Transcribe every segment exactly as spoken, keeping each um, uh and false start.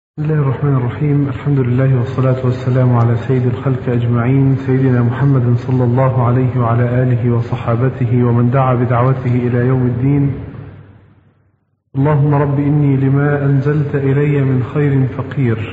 بسم الله الرحمن الرحيم. الحمد لله والصلاة والسلام على سيد الخلق أجمعين، سيدنا محمد صلى الله عليه وعلى آله وصحابته ومن دعا بدعوته إلى يوم الدين. اللهم رب إني لما أنزلت إلي من خير فقير،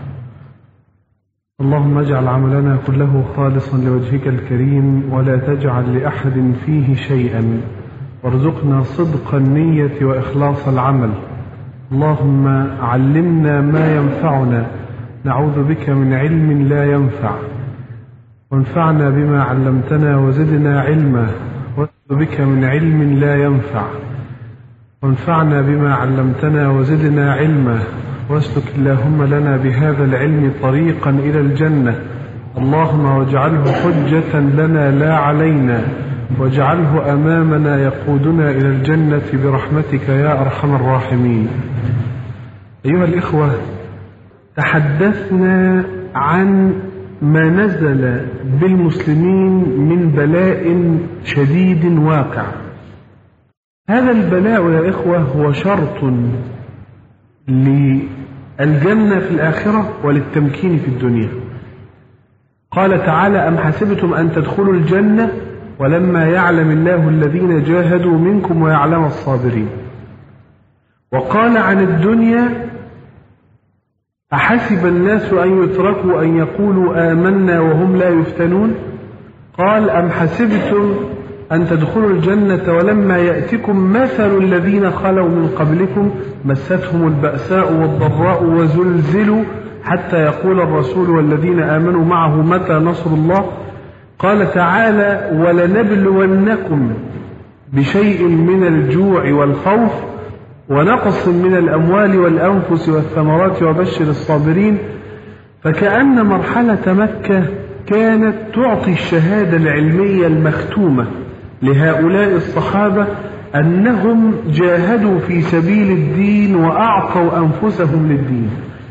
اللهم اجعل عملنا كله خالصا لوجهك الكريم ولا تجعل لأحد فيه شيئا، وارزقنا صدق النية وإخلاص العمل. اللهم علمنا ما ينفعنا، نعوذ بك من علم لا ينفع، وانفعنا بما علمتنا وزدنا علما، ونعوذ بك من علم لا ينفع، وانفعنا بما علمتنا وزدنا علما، واسلك اللهم لنا بهذا العلم طريقا إلى الجنة. اللهم واجعله حجة لنا لا علينا، واجعله أمامنا يقودنا إلى الجنة برحمتك يا أرحم الراحمين. أيها الإخوة، تحدثنا عن ما نزل بالمسلمين من بلاء شديد واقع. هذا البلاء يا إخوة هو شرط للجنة في الآخرة وللتمكين في الدنيا. قال تعالى: أم حسبتم أن تدخلوا الجنة ولما يعلم الله الذين جاهدوا منكم ويعلم الصابرين. وقال عن الدنيا: أحسب الناس أن يتركوا أن يقولوا آمنا وهم لا يفتنون. قال: أم حسبتم أن تدخلوا الجنة ولما يأتكم مثل الذين خلوا من قبلكم مستهم البأساء والضراء وزلزلوا حتى يقول الرسول والذين آمنوا معه متى نصر الله. قال تعالى: ولنبلونكم بشيء من الجوع والخوف ونقص من الأموال والأنفس والثمرات وبشر الصابرين. فكأن مرحلة مكة كانت تعطي الشهادة العلمية المختومة لهؤلاء الصحابة أنهم جاهدوا في سبيل الدين وأعطوا أنفسهم للدين.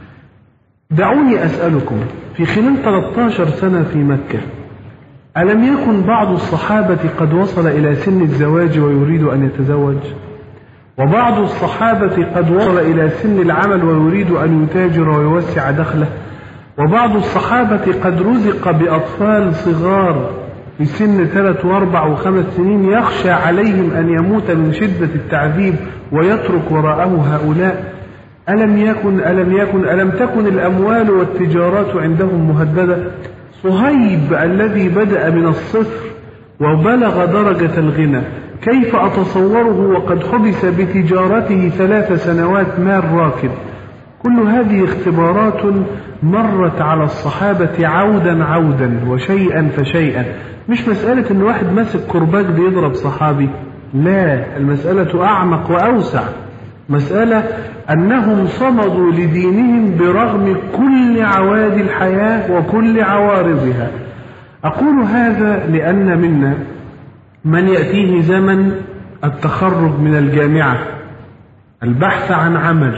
دعوني أسألكم، في خلال ثلاثة عشر سنة في مكة ألم يكن بعض الصحابة قد وصل إلى سن الزواج ويريد أن يتزوج؟ وبعض الصحابة قد وصل إلى سن العمل ويريد أن يتاجر ويوسع دخله؟ وبعض الصحابة قد رزق بأطفال صغار في سن ثلاث واربع وخمس سنين يخشى عليهم أن يموت من شدة التعذيب ويترك وراءه هؤلاء. ألم يكن ألم يكن ألم تكن الأموال والتجارات عندهم مهددة؟ صهيب الذي بدأ من الصفر وبلغ درجة الغنى، كيف أتصوره وقد حبس بتجارته ثلاث سنوات مال راكد؟ كل هذه اختبارات مرت على الصحابة عودا عودا وشيئا فشيئا. مش مسألة ان واحد ماسك كرباج بيضرب صحابي، لا، المسألة أعمق وأوسع. مسألة أنهم صمدوا لدينهم برغم كل عوادي الحياة وكل عوارضها. أقول هذا لأن منا من يأتيه زمن التخرج من الجامعة، البحث عن عمل،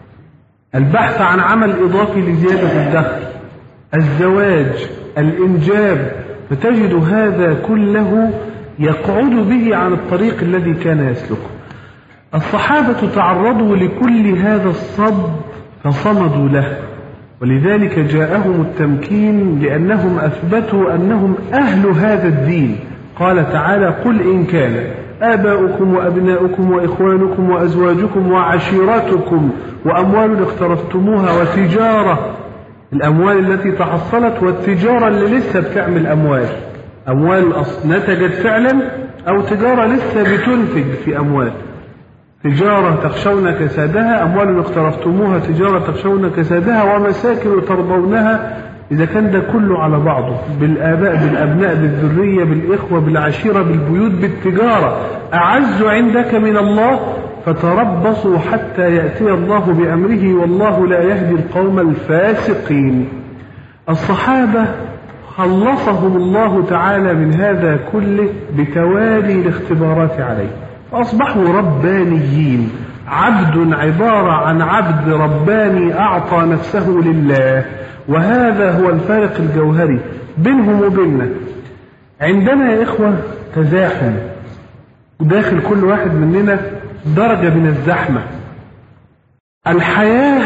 البحث عن عمل إضافي لزيادة الدخل، الزواج، الإنجاب، فتجد هذا كله يقعد به عن الطريق الذي كان يسلكه. الصحابة تعرضوا لكل هذا الصد فصمدوا له، ولذلك جاءهم التمكين لأنهم أثبتوا أنهم أهل هذا الدين. قال تعالى: قل إن كان آباؤكم وأبناؤكم وإخوانكم وأزواجكم وعشيرتكم وأموال اقترفتموها وتجارة، الأموال التي تحصلت والتجارة اللي لسه بتعمل أموال، أموال نتجت فعلا أو تجارة لسه بتنتج في أموال، تجارة تخشون كسادها، أموال اقترفتموها تجارة تخشون كسادها، ومساكن ترضونها. إذا كان ده كله على بعضه، بالآباء بالأبناء بالذرية بالإخوة بالعشيرة بالبيوت بالتجارة، أعز عندك من الله، فتربصوا حتى يأتي الله بأمره والله لا يهدي القوم الفاسقين. الصحابة خلصهم الله تعالى من هذا كله بتوالي الاختبارات عليه، فأصبحوا ربانيين. عبد عبارة عن عبد رباني أعطى نفسه لله، وهذا هو الفارق الجوهري بينهم وبيننا. عندنا يا إخوة تزاحم، وداخل كل واحد مننا درجة من الزحمة. الحياة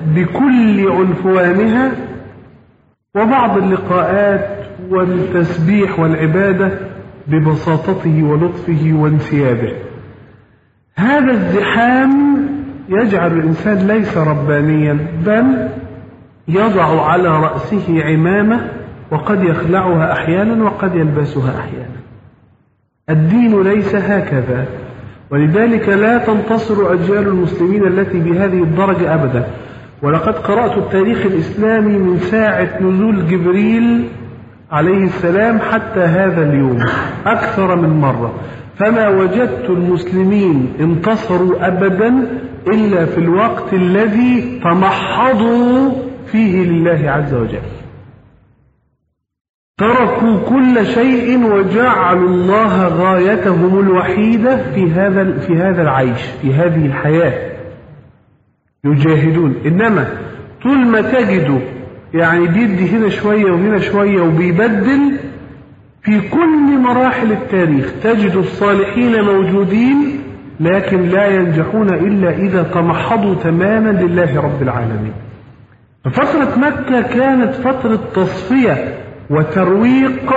بكل عنفوانها، وبعض اللقاءات والتسبيح والعبادة ببساطته ولطفه وانسيابه. هذا الزحام يجعل الإنسان ليس ربانيا، بل يضع على رأسه عمامة وقد يخلعها أحيانا وقد يلبسها أحيانا. الدين ليس هكذا، ولذلك لا تنتصر أجيال المسلمين التي بهذه الدرجة أبدا. ولقد قرأت التاريخ الإسلامي من ساعة نزول جبريل عليه السلام حتى هذا اليوم أكثر من مرة، فما وجدت المسلمين انتصروا أبدا إلا في الوقت الذي تمحضوا فيه لله عز وجل. تركوا كل شيء وجعلوا الله غايتهم الوحيدة في هذا في هذا العيش، في هذه الحياة يجاهدون. إنما طول ما تجدوا يعني بيدي هنا شوية وهنا شوية وبيبدل، في كل مراحل التاريخ تجد الصالحين موجودين لكن لا ينجحون إلا إذا تمحضوا تماما لله رب العالمين. ففترة مكة كانت فترة تصفية وترويق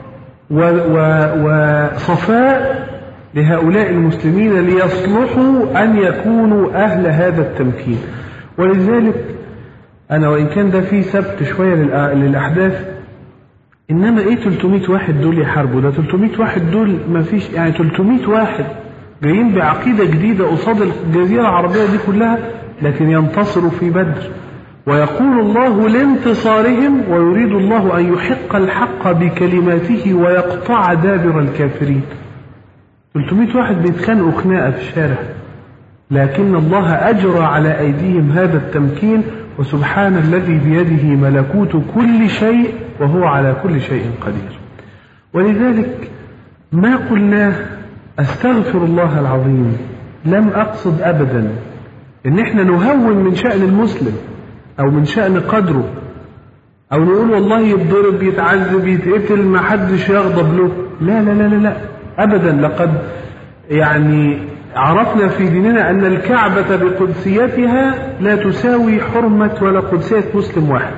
وصفاء لهؤلاء المسلمين ليصلحوا أن يكونوا أهل هذا التمكين. ولذلك أنا وإن كان ده فيه سبت شوية للأحداث، إنما إيه ثلاثمائة واحد دول يحاربوا؟ ده ثلاثمائة واحد دول ما فيش، يعني ثلاثمائة واحد جايين بعقيدة جديدة قصاد الجزيرة العربية دي كلها، لكن ينتصروا في بدر. ويقول الله لانتصارهم ويريد الله أن يحق الحق بكلماته ويقطع دابر الكافرين. ثلاثمائة واحد بيتخانقوا خناقة في الشارع، لكن الله أجرى على أيديهم هذا التمكين. وسبحان الذي بيده ملكوت كل شيء وهو على كل شيء قدير. ولذلك ما قلناه أستغفر الله العظيم، لم أقصد أبدا إن إحنا نهون من شأن المسلم أو من شأن قدره، أو نقول والله يتضرب يتعذب يتقتل ما حدش يغضب له. لا لا لا لا, لا. أبدا. لقد يعني عرفنا في ديننا أن الكعبة بقدسيتها لا تساوي حرمة ولا قدسية مسلم واحد.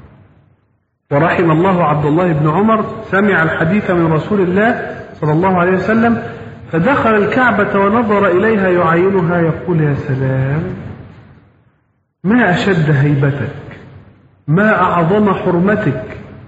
ورحم الله عبد الله بن عمر سمع الحديث من رسول الله صلى الله عليه وسلم فدخل الكعبة ونظر إليها يعاينها يقول يا سلام، ما أشد هيبتك، ما أعظم حرمتك،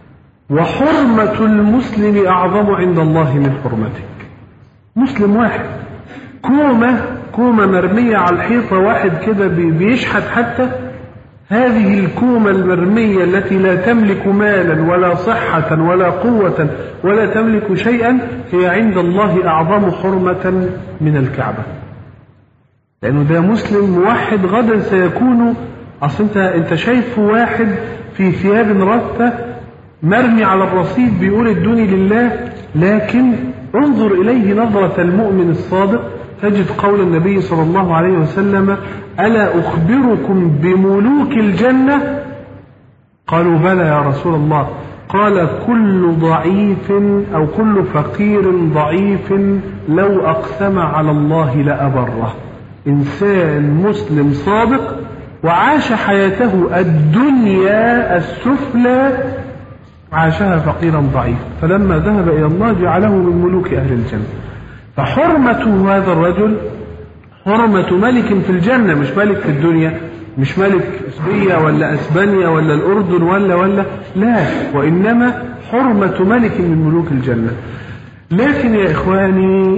وحرمة المسلم أعظم عند الله من حرمتك. مسلم واحد، كومة كومة مرمية على الحيطة، واحد كده بيشحت حتى، هذه الكومة المرمية التي لا تملك مالا ولا صحة ولا قوة ولا تملك شيئا هي عند الله أعظم حرمة من الكعبة، لأنه ده مسلم موحد غدا سيكون. أصل أنت, انت شايف واحد في ثياب رثة مرمي على الرصيف بيقول ادوني لله، لكن انظر إليه نظرة المؤمن الصادق تجد قول النبي صلى الله عليه وسلم ألا أخبركم بملوك الجنة؟ قالوا بلى يا رسول الله. قال كل ضعيف أو كل فقير ضعيف لو أقسم على الله لأبره. إنسان مسلم صادق وعاش حياته الدنيا السفلى عاشها فقيرا ضعيفا، فلما ذهب إلى الله جعله من ملوك أهل الجنة. فحرمة هذا الرجل حرمة ملك في الجنة، مش ملك في الدنيا، مش ملك إسبية ولا أسبانيا ولا الأردن ولا ولا لا، وإنما حرمة ملك من ملوك الجنة. لكن يا إخواني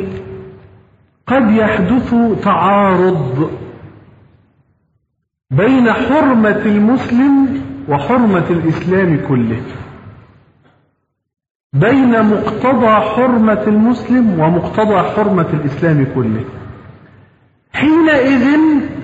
قد يحدث تعارض بين حرمة المسلم وحرمة الإسلام كله، بين مقتضى حرمة المسلم ومقتضى حرمة الإسلام كله. حينئذ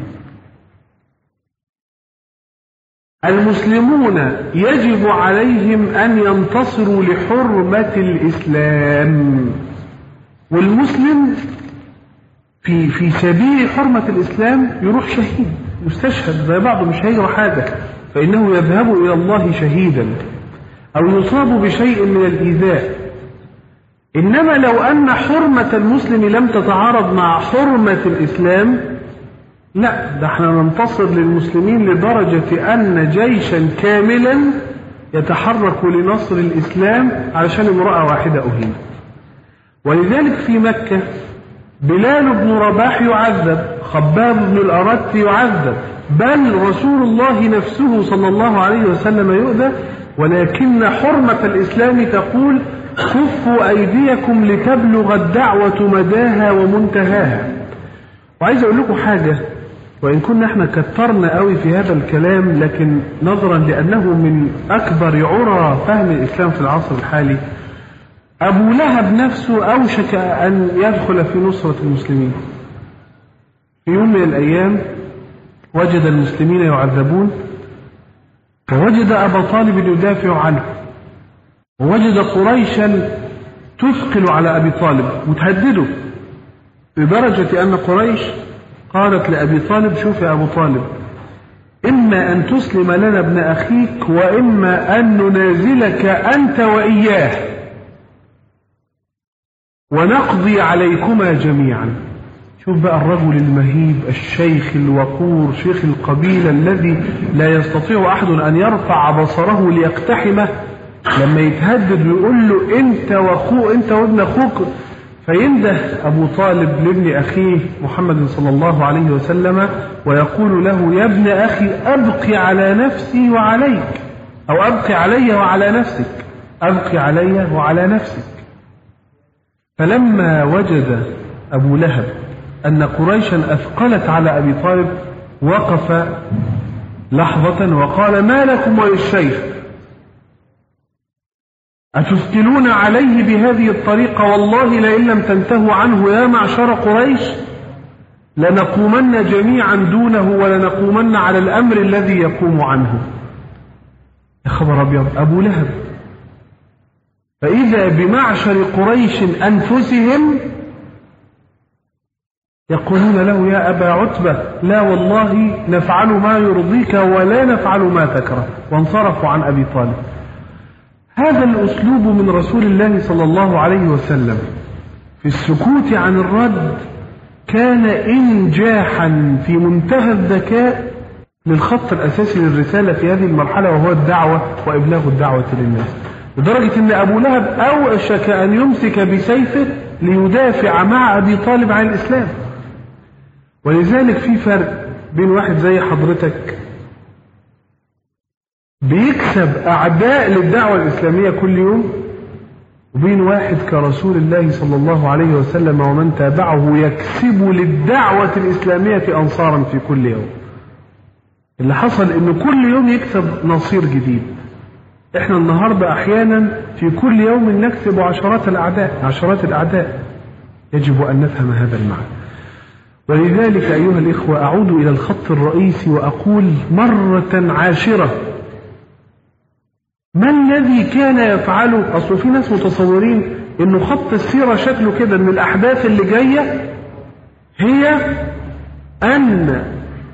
المسلمون يجب عليهم أن ينتصروا لحرمة الإسلام، والمسلم في في سبيل حرمة الإسلام يروح شهيد يستشهد زي بعضه، مش هيجرى حاجة، فإنه يذهب إلى الله شهيدا أو يصاب بشيء من الإيذاء. إنما لو أن حرمة المسلم لم تتعارض مع حرمة الإسلام لا، ده احنا ننتصر للمسلمين لدرجة أن جيشا كاملا يتحرك لنصر الإسلام علشان امرأة واحدة أهينت. ولذلك في مكة بلال بن رباح يعذب، خباب بن الأرت يعذب، بل رسول الله نفسه صلى الله عليه وسلم يؤذى، ولكن حرمة الإسلام تقول كفوا أيديكم لتبلغ الدعوة مداها ومنتهاها. وعايز أقول لكم حاجة، وإن كنا احنا كترنا قوي في هذا الكلام، لكن نظرا لأنه من أكبر عرى فهم الإسلام في العصر الحالي، أبو لهب نفسه أوشك أن يدخل في نصرة المسلمين. في يوم من الأيام وجد المسلمين يعذبون، ووجد أبا طالب يدافع عنه، ووجد قريشا تثقل على أبي طالب وتهدده، لدرجة أن قريش قالت لأبي طالب شوف يا أبو طالب، إما أن تسلم لنا ابن أخيك وإما أن ننازلك أنت وإياه ونقضي عليكما جميعا. شوف بقى الرجل المهيب الشيخ الوقور شيخ القبيلة الذي لا يستطيع أحد أن يرفع بصره ليقتحمه، لما يتهدد ويقول له أنت وأخوه أنت وابن أخوك، فينده أبو طالب لابن أخيه محمد صلى الله عليه وسلم ويقول له يا ابن أخي أبقي على نفسي وعليك، أو أبقي علي وعلى نفسك، أبقي علي وعلى نفسك. فلما وجد أبو لهب أن قريشا أثقلت على أبي طالب وقف لحظة وقال ما لكم وللشيخ أتثقلون عليه بهذه الطريقة؟ والله لئن لم تنتهوا عنه يا معشر قريش لنقومن جميعا دونه ولنقومن على الأمر الذي يقوم عنه. يا خبر أبيض، أبو لهب. فإذا بمعشر قريش أنفسهم يقولون له يا أبا عتبة لا والله نفعل ما يرضيك ولا نفعل ما تكره، وانصرفوا عن أبي طالب. هذا الأسلوب من رسول الله صلى الله عليه وسلم في السكوت عن الرد كان إنجاحا في منتهى الذكاء للخط الأساسي للرسالة في هذه المرحلة، وهو الدعوة وإبلاغ الدعوة للناس، لدرجة أن أبو لهب أوشك أن يمسك بسيفه ليدافع مع أبي طالب عن الإسلام. ولذلك في فرق بين واحد زي حضرتك بيكسب أعداء للدعوة الإسلامية كل يوم، وبين واحد كرسول الله صلى الله عليه وسلم ومن تابعه يكسب للدعوة الإسلامية أنصارا في كل يوم. اللي حصل إنه كل يوم يكسب نصير جديد. إحنا النهاردة أحيانا في كل يوم نكسب عشرات الأعداء عشرات الأعداء يجب أن نفهم هذا المعنى. ولذلك أيها الإخوة أعود إلى الخط الرئيسي وأقول مرة عاشرة، ما الذي كان يفعله؟ أصل في ناس متصورين إنه خط السيرة شكله كده، إن الأحداث اللي جاية هي أن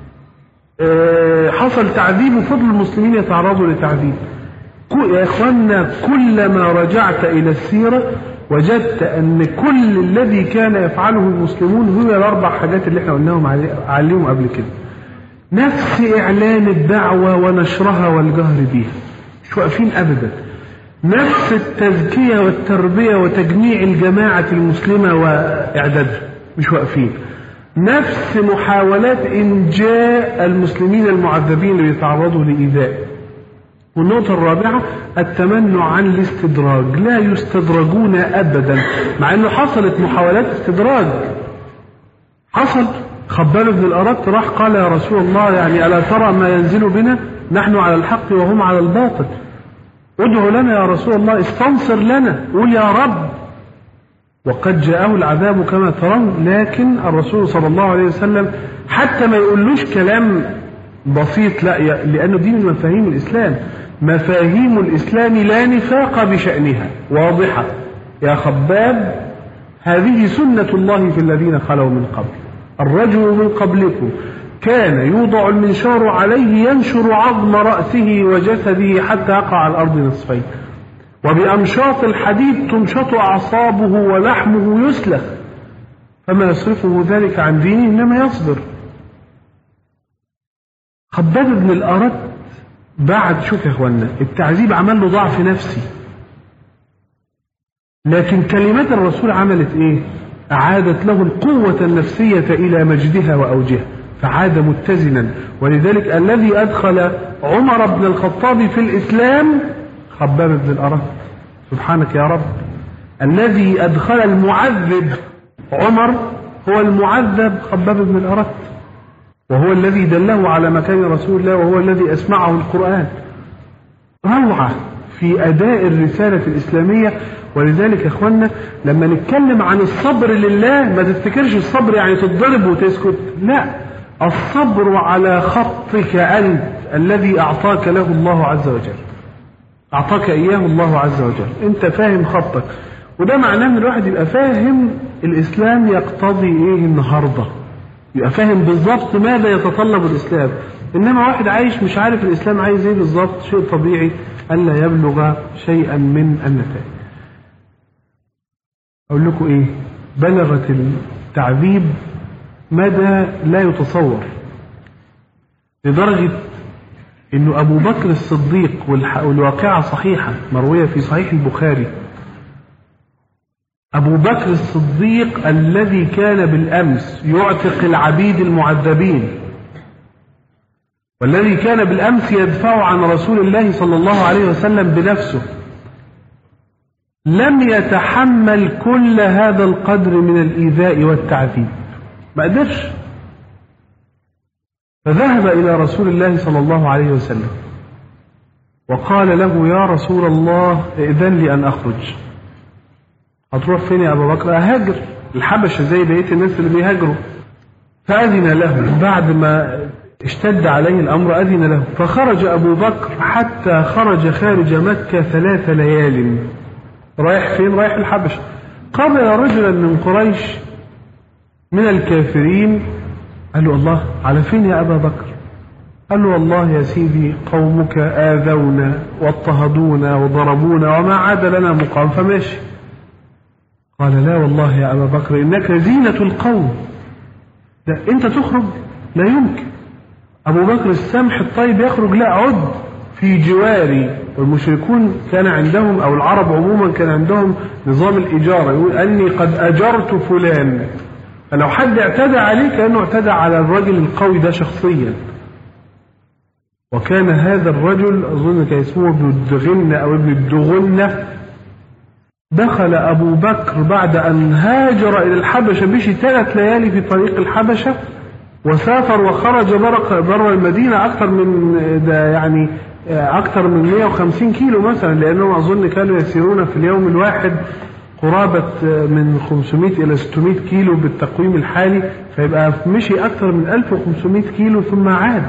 حصل تعذيب وفضل المسلمين يتعرضوا لتعذيب. يا إخوانا كلما رجعت إلى السيرة وجدت أن كل الذي كان يفعله المسلمون هو الأربع حاجات اللي احنا قلناهم عليهم قبل كده، نفس إعلان الدعوة ونشرها والجهر بها، مش واقفين أبدا، نفس التزكية والتربية وتجميع الجماعة المسلمة وإعدادها، مش واقفين، نفس محاولات إنجاء المسلمين المعذبين اللي يتعرضوا لإيذاء. والنقطة الرابعة التمنع عن الاستدراج، لا يستدرجون أبدا، مع أنه حصلت محاولات استدراج. حصل خباب بن الأرت راح قال يا رسول الله يعني ألا ترى ما ينزل بنا، نحن على الحق وهم على الباطل، ادعو لنا يا رسول الله، استنصر لنا، قول يا رب. وقد جاءه العذاب كما ترون. لكن الرسول صلى الله عليه وسلم حتى ما يقولوش كلام بسيط، لا، لأنه دي من مفاهيم الإسلام. مفاهيم الإسلام لا نفاق بشأنها، واضحة يا خباب، هذه سنة الله في الذين خلوا من قبل. الرجل من قبلكم كان يوضع المنشار عليه ينشر عظم رأسه وجسده حتى يقع على الأرض نصفين، وبأمشاط الحديد تمشط أعصابه ولحمه يسلخ، فما يصرفه ذلك عن دينه إنما يصبر. خباب بن الأرت بعد، شوف يا اخوانا، التعذيب عمل له ضعف نفسي، لكن كلمات الرسول عملت ايه؟ أعادت له القوة النفسية إلى مجدها وأوجها، فعاد متزنا. ولذلك الذي أدخل عمر بن الخطاب في الإسلام خباب بن الأرت. سبحانك يا رب، الذي أدخل المعذب عمر هو المعذب خباب بن الأرت، وهو الذي دله على مكان رسول الله، وهو الذي أسمعه القرآن. روعة في أداء الرسالة الإسلامية. ولذلك يا اخوانا لما نتكلم عن الصبر لله ما تفتكرش الصبر يعني تتضرب وتسكت، لا، الصبر على خطك أنت الذي أعطاك له الله عز وجل، أعطاك إياه الله عز وجل، أنت فاهم خطك. وده معناه أن الواحد يبقى فاهم الإسلام يقتضي إيه النهاردة، يبقى فاهم بالضبط ماذا يتطلب الإسلام. إنما واحد عايش مش عارف الإسلام عايز إيه بالضبط، شيء طبيعي ألا يبلغ شيئا من النتائج. أقول لكم إيه، بلغت التعذيب مدى لا يتصور، لدرجة إنه أبو بكر الصديق، والواقعة صحيحة مروية في صحيح البخاري، أبو بكر الصديق الذي كان بالأمس يعتق العبيد المعذبين، والذي كان بالأمس يدفع عن رسول الله صلى الله عليه وسلم بنفسه، لم يتحمل كل هذا القدر من الإيذاء والتعذيب، ما قدرش، فذهب إلى رسول الله صلى الله عليه وسلم وقال له: يا رسول الله ائذن لي أن أخرج. هتروح فين يا أبو بكر؟ أهاجر الحبشة زي بقية الناس اللي بيهاجروا. فأذن له بعد ما اشتد عليه الأمر، أذن له، فخرج أبو بكر حتى خرج خارج مكة ثلاث ليال. رايح فين؟ رايح الحبشة. قابل رجلا من قريش من الكافرين، قال له: الله، على فين يا أبا بكر؟ قال له: والله يا سيدي قومك آذونا واضطهدونا وضربونا وما عاد لنا مقام، فماشي. قال: لا والله يا أبا بكر إنك زينة القوم، لا أنت تخرج؟ لا يمكن. أبو بكر السمح الطيب يخرج؟ لا، عد في جواري. والمشركون كان عندهم، أو العرب عموما كان عندهم نظام الإجارة، يقول أني قد أجرت فلان، فلو حد اعتدى عليه كأنه اعتدى على الرجل القوي ده شخصيا. وكان هذا الرجل أظن كان اسمه ابن الدغنة أو ابن الدغنة. دخل أبو بكر بعد أن هاجر إلى الحبشة، مشي ثلاث ليالي في طريق الحبشة، وسافر وخرج بره المدينة أكثر من ده، يعني أكثر من مئة وخمسين كيلو مثلا، لأنهم أظن كانوا يسيرون في اليوم الواحد قرابة من خمسمائة إلى ستمائة كيلو بالتقويم الحالي، فيبقى مشي أكثر من ألف وخمسمائة كيلو ثم عاد.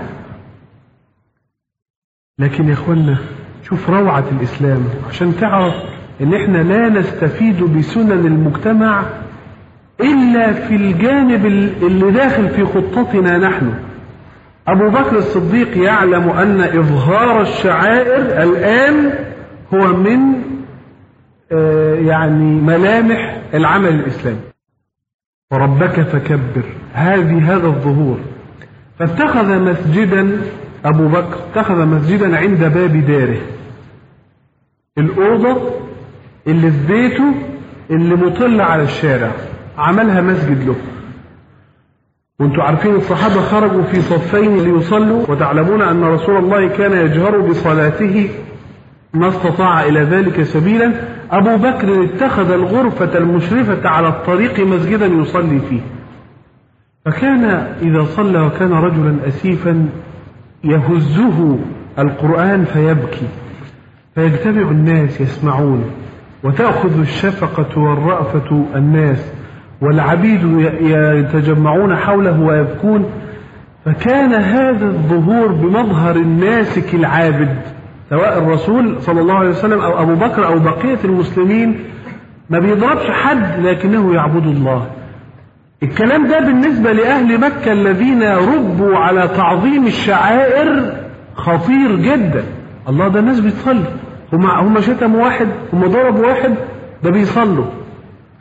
لكن يا إخوانا شوف روعة الإسلام، عشان تعرف إن إحنا لا نستفيد بسنن المجتمع إلا في الجانب اللي داخل في خطتنا نحن. أبو بكر الصديق يعلم أن إظهار الشعائر الآن هو من آه يعني ملامح العمل الإسلامي. وربك فكبر، هذه هذا الظهور. فاتخذ مسجدا، أبو بكر اتخذ مسجدا عند باب داره، الأوضة اللي في بيته اللي مطل على الشارع عملها مسجد له. وانتم عارفين الصحابة خرجوا في صفين ليصلوا، وتعلمون أن رسول الله كان يجهر بصلاته ما استطاع إلى ذلك سبيلا. أبو بكر اتخذ الغرفة المشرفة على الطريق مسجدا يصلي فيه. فكان إذا صلى وكان رجلا أسيفا يهزه القرآن فيبكي، فيجتمع الناس يسمعون، وتأخذ الشفقة والرأفة الناس، والعبيد يتجمعون حوله ويبكون. فكان هذا الظهور بمظهر الناسك العابد، سواء الرسول صلى الله عليه وسلم أو أبو بكر أو بقية المسلمين، ما بيضربش حد لكنه يعبد الله. الكلام ده بالنسبة لأهل مكة الذين ربوا على تعظيم الشعائر خطير جدا. الله، ده الناس بتصلي، هم هم شتموا واحد، هم ضربوا واحد، ده بيصلوا.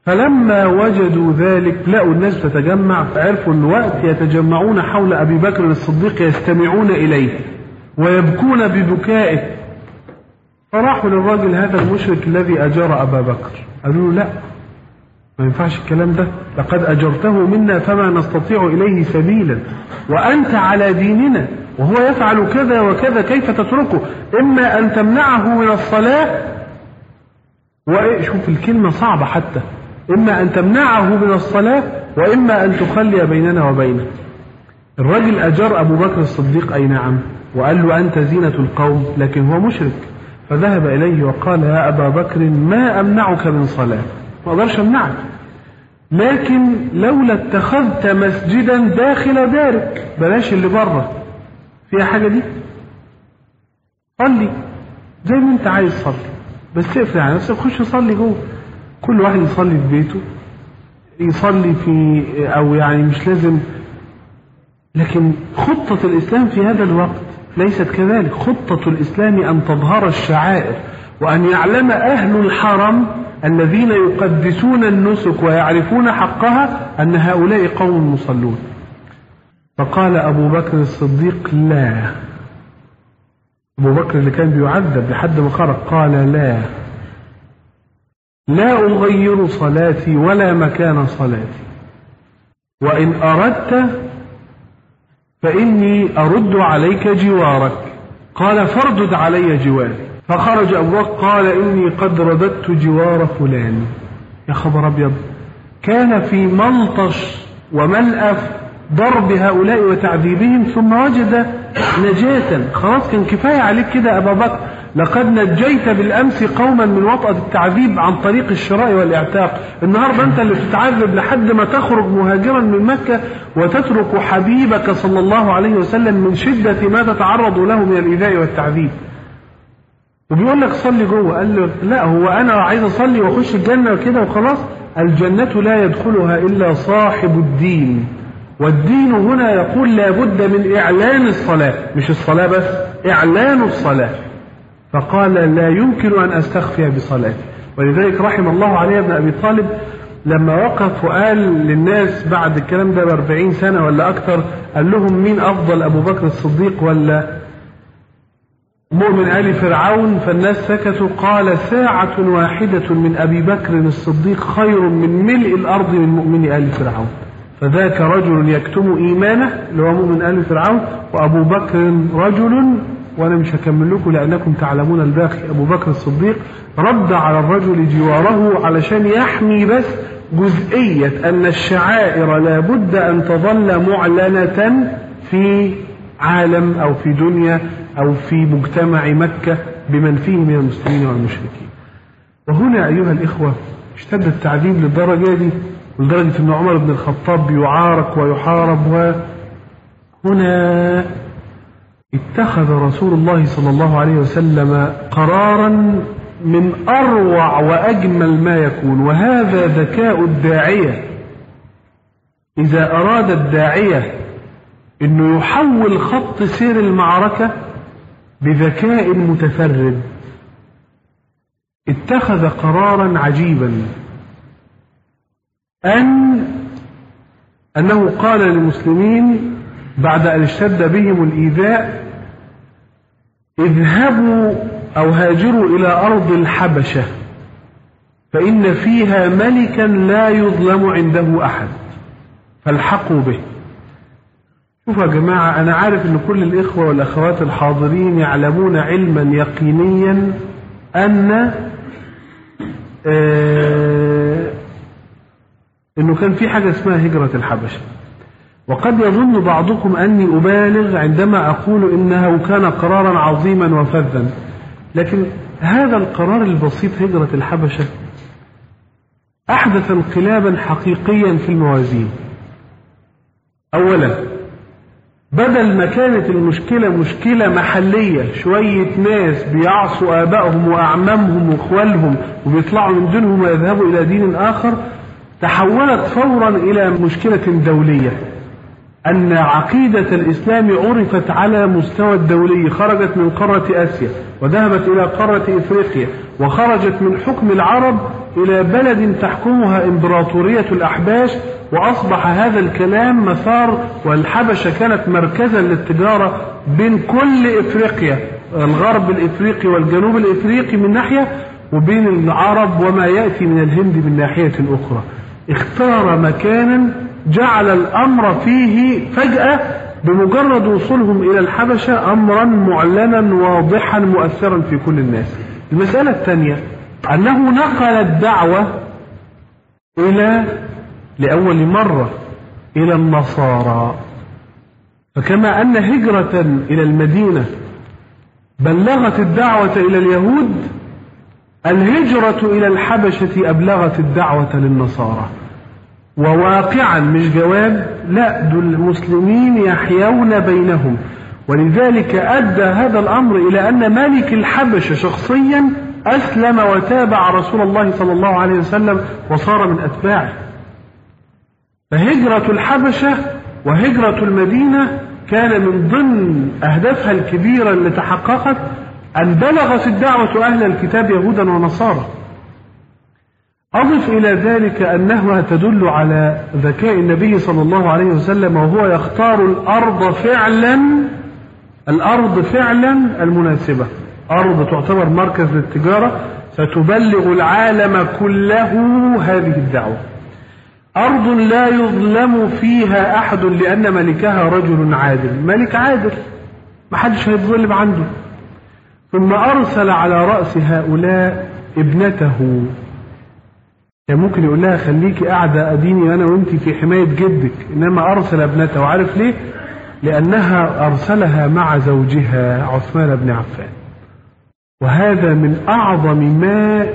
فلما وجدوا ذلك لقوا الناس تتجمع، فعرفوا أن وقت يتجمعون حول أبي بكر الصديق يستمعون إليه ويبكون ببكائه. فراحوا للراجل هذا المشرك الذي أجار أبا بكر، قالوا له لا، ما ينفعش الكلام ده، لقد أجرته منا فما نستطيع إليه سبيلا، وأنت على ديننا وهو يفعل كذا وكذا، كيف تتركه؟ إما أن تمنعه من الصلاة، وشوف الكلمة صعبة حتى، إما أن تمنعه من الصلاة وإما أن تخلي بيننا وبينه. الرجل أجر أبو بكر الصديق أي نعم، وقال له أنت زينة القوم، لكن هو مشرك. فذهب إليه وقال يا أبا بكر ما أمنعك من صلاة، ما أقدرش أمنعك، لكن لولا اتخذت مسجدا داخل دارك، بلاش اللي بره فيها حاجة دي، صلي زي ما انت عايز صلي، بس اقفل على نفسك خش صلي جوه. كل واحد يصلي في بيته، يصلي في، او يعني مش لازم. لكن خطة الإسلام في هذا الوقت ليست كذلك. خطة الإسلام أن تظهر الشعائر، وأن يعلم أهل الحرم الذين يقدسون النسك ويعرفون حقها أن هؤلاء قوم مصلون. فقال أبو بكر الصديق لا. أبو بكر اللي كان بيعذب لحد ما خرج قال لا، لا أغير صلاتي ولا مكان صلاتي، وإن أردت فإني أرد عليك جوارك. قال فاردد علي جواري. فخرج أبو بكر قال إني قد رددت جوار فلان. يا خبر أبيض، كان في ملطش وملأف ضرب هؤلاء وتعذيبهم، ثم وجد نجاة. خلاص كان كفاية عليك كده أبا بكر، لقد نجيت بالأمس قوما من وطأة التعذيب عن طريق الشراء والإعتاق، النهاردة أنت اللي بتتعذب لحد ما تخرج مهاجرا من مكة وتترك حبيبك صلى الله عليه وسلم من شدة ما تتعرض له من الإيذاء والتعذيب. وبيقول لك صلي جوه. قال له لا، هو أنا عايز أصلي وأخش الجنة وكده وخلاص؟ الجنة لا يدخلها إلا صاحب الدين، والدين هنا يقول لا بد من إعلان الصلاة، مش الصلاة بس، إعلان الصلاة. فقال لا يمكن أن أستخفي بصلاتي. ولذلك رحم الله علي بن أبي طالب لما وقف وقال للناس بعد الكلام ده بأربعين سنة ولا أكثر، قال لهم مين أفضل، أبو بكر الصديق ولا مؤمن آل فرعون؟ فالناس سكتوا. قال ساعة واحدة من أبي بكر الصديق خير من ملء الأرض من مؤمن آل فرعون. فذاك رجل يكتم إيمانه اللي هو مؤمن آل فرعون، وأبو بكر رجل، وأنا مش هكمل لكم لأنكم تعلمون الباقي. أبو بكر الصديق رد على الرجل جواره علشان يحمي بس جزئية أن الشعائر لا بد أن تظل معلنة في عالم أو في دنيا أو في مجتمع مكة بمن فيه من المسلمين والمشركين. وهنا أيها الإخوة اشتد التعذيب للدرجة دي، ولدرجة أن عمر بن الخطاب يعارك ويحارب. وهنا اتخذ رسول الله صلى الله عليه وسلم قرارا من أروع وأجمل ما يكون، وهذا ذكاء الداعية. إذا أراد الداعية أنه يحول خط سير المعركة بذكاء متفرد، اتخذ قرارا عجيبا، أن أنه قال للمسلمين بعد أن اشتد بهم الإيذاء اذهبوا أو هاجروا إلى أرض الحبشة فإن فيها ملكا لا يظلم عنده أحد فالحقوا به. شوفوا يا جماعة، أنا عارف أن كل الإخوة والأخوات الحاضرين يعلمون علما يقينيا أن آه أنه كان في حاجة اسمها هجرة الحبشة، وقد يظن بعضكم أني أبالغ عندما أقول إنه كان قرارا عظيما وفذا، لكن هذا القرار البسيط هجرة الحبشة أحدث انقلابا حقيقيا في الموازين. أولا، بدل ما كانت المشكلة مشكلة محلية، شوية ناس بيعصوا آبائهم وأعمامهم وإخوالهم وبيطلعوا من دينهم ويذهبوا إلى دين آخر، تحولت فورا إلى مشكلة دولية. أن عقيدة الإسلام عرفت على مستوى الدولي، خرجت من قارة آسيا وذهبت إلى قارة إفريقيا، وخرجت من حكم العرب إلى بلد تحكمها إمبراطورية الأحباش، وأصبح هذا الكلام مسار، والحبشة كانت مركزا للتجارة بين كل إفريقيا، الغرب الإفريقي والجنوب الإفريقي من ناحية، وبين العرب وما يأتي من الهند من ناحية أخرى. اختار مكانا جعل الأمر فيه فجأة بمجرد وصولهم إلى الحبشة أمرا معلنا واضحا مؤثرا في كل الناس. المسألة الثانية أنه نقل الدعوة إلى لأول مرة إلى النصارى، فكما أن هجرة إلى المدينة بلغت الدعوة إلى اليهود، الهجرة إلى الحبشة أبلغت الدعوة للنصارى. وواقعا مش جواب، لا، دول المسلمين يحيون بينهم، ولذلك أدى هذا الأمر إلى أن ملك الحبشة شخصيا أسلم وتابع رسول الله صلى الله عليه وسلم وصار من أتباعه. فهجرة الحبشة وهجرة المدينة كان من ضمن أهدافها الكبيرة اللي تحققت أن بلغت الدعوة أهل الكتاب يهودا ونصارى. أضف إلى ذلك أنها تدل على ذكاء النبي صلى الله عليه وسلم، وهو يختار الأرض فعلا الأرض فعلا المناسبة. أرض تعتبر مركز للتجارة ستبلغ العالم كله هذه الدعوة، أرض لا يظلم فيها أحد لأن ملكها رجل عادل، ملك عادل ما حدش هيتظلم عنده. ثم أرسل على رأس هؤلاء ابنته، يعني ممكن يقول لها خليكي قاعدة أديني أنا وأنت في حماية جدك، إنما أرسل ابنته. وعارف ليه؟ لأنها أرسلها مع زوجها عثمان بن عفان. وهذا من أعظم ما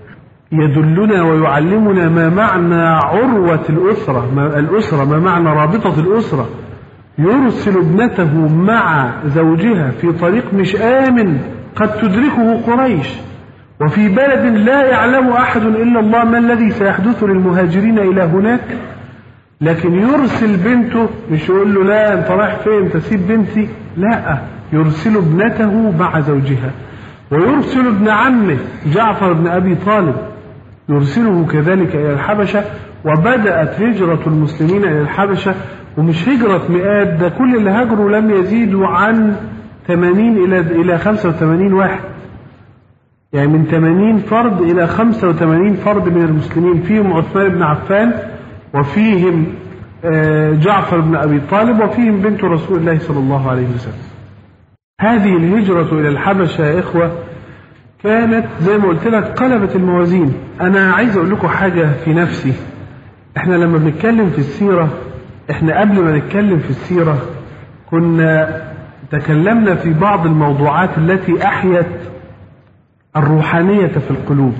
يدلنا ويعلمنا ما معنى عروة الأسرة، ما الأسرة ما معنى رابطة الأسرة. يرسل ابنته مع زوجها في طريق مش آمن قد تدركه قريش، وفي بلد لا يعلم أحد إلا الله ما الذي سيحدث للمهاجرين إلى هناك، لكن يرسل بنته، مش يقول له لا أنت رايح فين تسيب بنتي، لا، يرسل ابنته مع زوجها. ويرسل ابن عمه جعفر بن أبي طالب، يرسله كذلك إلى الحبشة. وبدأت هجرة المسلمين إلى الحبشة، ومش هجرة مئات، ده كل اللي هاجروا لم يزيدوا عن ثمانين إلى إلى خمسة وثمانين واحد، يعني من ثمانين فرد إلى خمسة وثمانين فرد من المسلمين، فيهم عثمان بن عفان، وفيهم جعفر بن أبي طالب، وفيهم بنت رسول الله صلى الله عليه وسلم. هذه الهجرة إلى الحبشة يا إخوة كانت زي ما قلت لك قلبت الموازين. أنا عايز أقول لكم حاجة في نفسي، إحنا لما بنتكلم في السيرة، إحنا قبل ما نتكلم في السيرة كنا تكلمنا في بعض الموضوعات التي أحيت الروحانية في القلوب.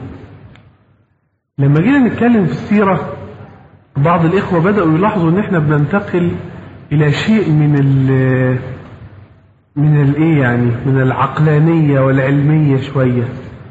لما جينا نتكلم في السيرة بعض الإخوة بدأوا يلاحظوا إن إحنا بننتقل إلى شيء من ال من الإيه يعني من العقلانية والعلمية شوية.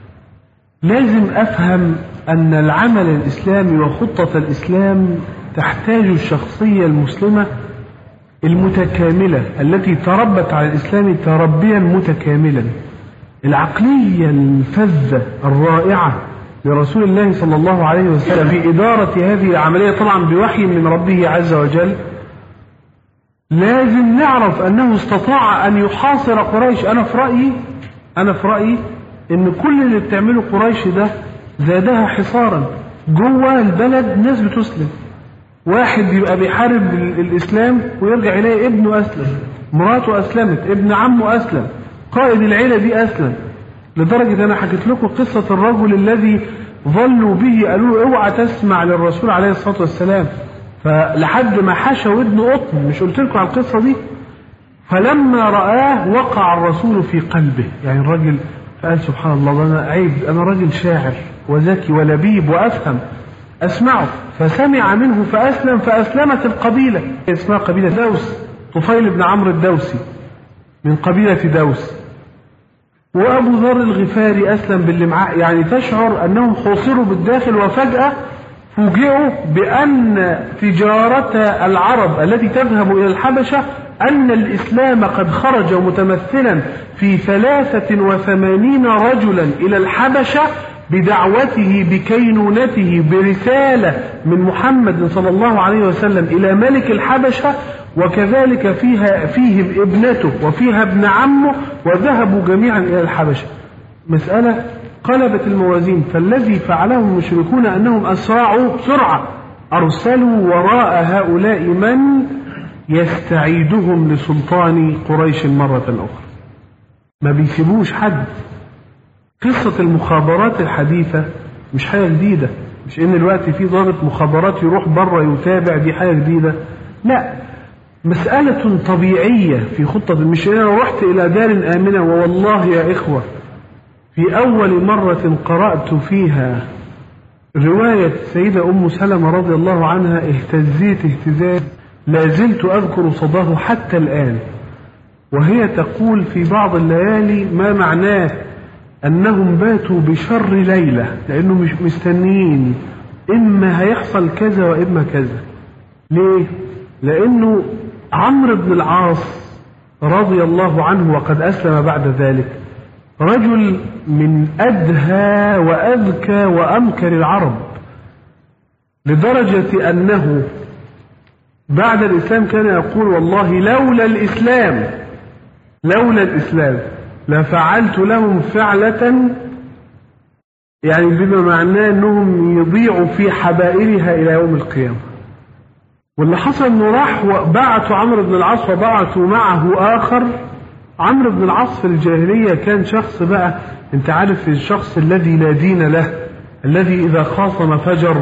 لازم أفهم أن العمل الإسلامي وخطة الإسلام تحتاج الشخصية المسلمة المتكاملة التي تربت على الإسلام تربيا متكاملا. العقلية الفذة الرائعة لرسول الله صلى الله عليه وسلم في إدارة هذه العملية طبعا بوحي من ربه عز وجل. لازم نعرف أنه استطاع أن يحاصر قريش. أنا في رأيي أنا في رأيي إن كل اللي بتعمله قريش ده زادها حصارا. جوه البلد ناس بتسلم، واحد يبقى بيحارب الإسلام ويرجع إليه ابنه أسلم، مراته أسلمت، ابن عمه أسلم، قائد العيلة دي أسلم، لدرجة أنا حكيت لكم قصة الرجل الذي ظلوا به قالوا له اوعى تسمع للرسول عليه الصلاة والسلام، فلحد ما حشى ودنه قطن. مش قلت لكم على القصة دي؟ فلما رآه وقع الرسول في قلبه، يعني الرجل فقال سبحان الله، أنا عيب، أنا راجل شاعر وذكي ولبيب وأفهم، أسمعه. فسمع منه فأسلم، فأسلمت القبيلة، اسمها قبيلة دوس، طفيل بن عمرو الدوسي من قبيلة دوس. وأبو ذر الغفاري أسلم باللي معاه. يعني تشعر أنهم حوصروا بالداخل، وفجأة فوجئوا بأن تجارة العرب التي تذهب إلى الحبشة أن الإسلام قد خرج متمثلا في ثلاثة وثمانين رجلا إلى الحبشة بدعوته بكينونته برسالة من محمد صلى الله عليه وسلم إلى ملك الحبشة، وكذلك فيها فيهم ابنته وفيها ابن عمه، وذهبوا جميعا إلى الحبشة. مسألة قلبت الموازين. فالذي فعله المشركون أنهم أسرعوا بسرعة، أرسلوا وراء هؤلاء من يستعيدهم لسلطان قريش مرة أخرى. ما بيسيبوش حد. قصة المخابرات الحديثة مش حاجة جديدة، مش إن الوقت في ضابط مخابرات يروح بره يتابع، دي حاجة جديدة. لا، مسألة طبيعية في خطة. مش أنا رحت إلى دار آمنة، ووالله يا إخوة في أول مرة قرأت فيها رواية سيدة أم سلمة رضي الله عنها اهتزيت اهتزاز لا زلت أذكر صداه حتى الآن، وهي تقول في بعض الليالي ما معناه أنهم باتوا بشر ليلة، لأنه مش مستنيين إما هيحصل كذا وإما كذا. ليه؟ لأنه عمرو بن العاص رضي الله عنه وقد أسلم بعد ذلك رجل من أدهى وأذكى وأمكر العرب، لدرجة أنه بعد الإسلام كان يقول والله لولا الإسلام لولا الإسلام لفعلت لهم فعلة، يعني بما معناه أنهم يضيعوا في حبائلها إلى يوم القيامة. واللي حصل أنه راح وبعثوا عمرو بن العاص وبعثوا معه آخر. عمرو بن العاص في الجاهلية كان شخص بقى، انت عارف الشخص الذي لا دين له، الذي إذا خاصم فجر،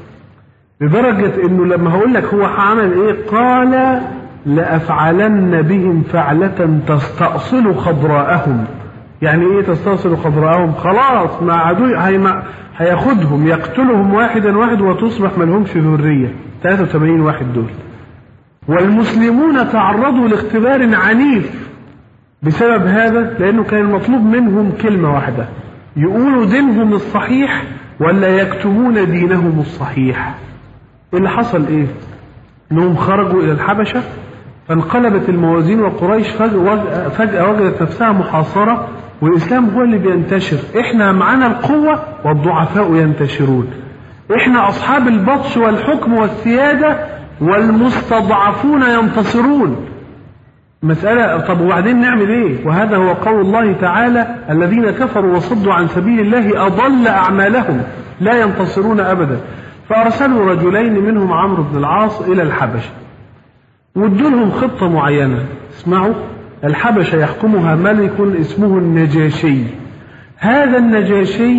لدرجة انه لما هقول لك هو عمل ايه، قال لأفعلن بهم فعلة تستأصل خضراءهم. يعني ايه تستأصل خضراءهم؟ خلاص ما عدو هياخدهم يقتلهم واحدا واحد وتصبح ملهمش ذرية، ثلاثة وثمانين واحد دول. والمسلمون تعرضوا لاختبار عنيف بسبب هذا، لأنه كان المطلوب منهم كلمة واحدة، يقولوا دينهم الصحيح ولا يكتمون دينهم الصحيح. اللي حصل ايه؟ انهم خرجوا الى الحبشة، فانقلبت الموازين، وقريش فجأة وجدت نفسها محاصرة، والإسلام هو اللي بينتشر. احنا معانا القوة والضعفاء ينتشرون، احنا أصحاب البطش والحكم والسيادة والمستضعفون ينتصرون. مسألة طب وبعدين نعمل ايه؟ وهذا هو قول الله تعالى الذين كفروا وصدوا عن سبيل الله أضل أعمالهم لا ينتصرون أبدا. فأرسلوا رجلين منهم عمرو بن العاص إلى الحبشة، وادوا لهم خطة معينة. اسمعوا، الحبشة يحكمها ملك اسمه النجاشي. هذا النجاشي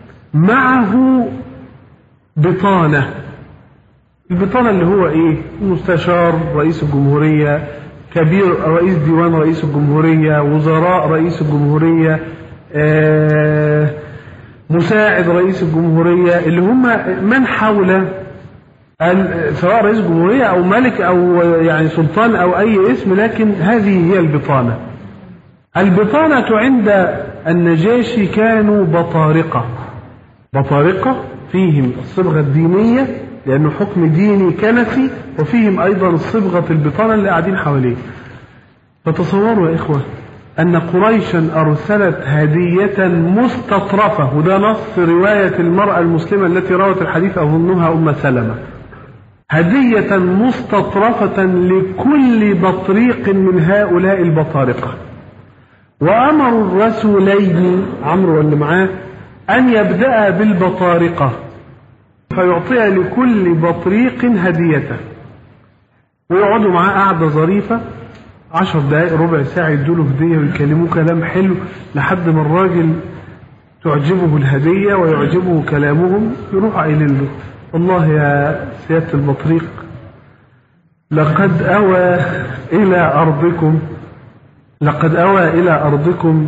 معه بطانة. البطانة اللي هو ايه؟ مستشار رئيس الجمهورية، كبير رئيس ديوان رئيس الجمهورية، وزراء رئيس الجمهورية، آه مساعد رئيس الجمهورية، اللي هم من حول سواء رئيس الجمهورية أو ملك أو يعني سلطان أو أي اسم، لكن هذه هي البطانة. البطانة عند النجاشي كانوا بطارقة. بطارقة فيهم الصبغة الدينية لأنه حكم ديني كنسي، وفيهم أيضا الصبغة البطانة اللي قاعدين حواليه. فتصوروا يا إخوة أن قريشا أرسلت هدية مستطرفة، وده نص رواية المرأة المسلمة التي روت الحديث أظنها أم سلمة، هدية مستطرفة لكل بطريق من هؤلاء البطارقة. وأمروا الرسولين عمرو اللي معاه أن يبدأ بالبطارقة فيعطيها لكل بطريق هديته، ويقعدوا معاه قعدة ظريفة عشر دقائق ربع ساعة يدوله هدية ويكلموه كلام حلو لحد ما الراجل تعجبه الهدية ويعجبه كلامهم، يروح قايلين له والله يا سيادة البطريق لقد أوى إلى أرضكم لقد أوى إلى أرضكم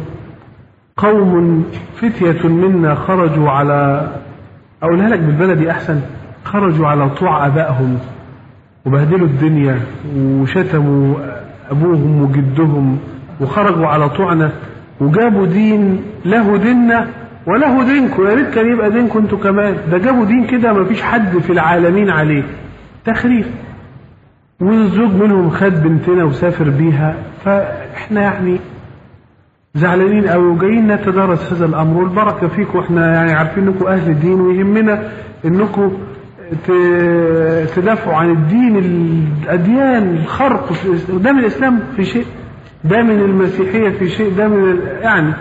قوم فتية منا خرجوا على، أقولها لك بالبلدي أحسن، خرجوا على طوع أبائهم وبهدلوا الدنيا وشتموا أبوهم وجدهم وخرجوا على طوعنا وجابوا دين له ديننا وله دينكم، يا ريت كان يبقى دينكم انتوا كمان. ده جابوا دين كده ما فيش حد في العالمين عليه، تخريف. والزوج منهم خد بنتنا وسافر بيها، فاحنا يعني زعلانين قوي وجايين نتدارس هذا الامر، والبركه فيكم، احنا يعني عارفين انكم اهل الدين ويهمنا انكم تدافعوا عن الدين، الاديان الخرق ده من الاسلام في شيء، ده من المسيحيه في شيء، ده من يعني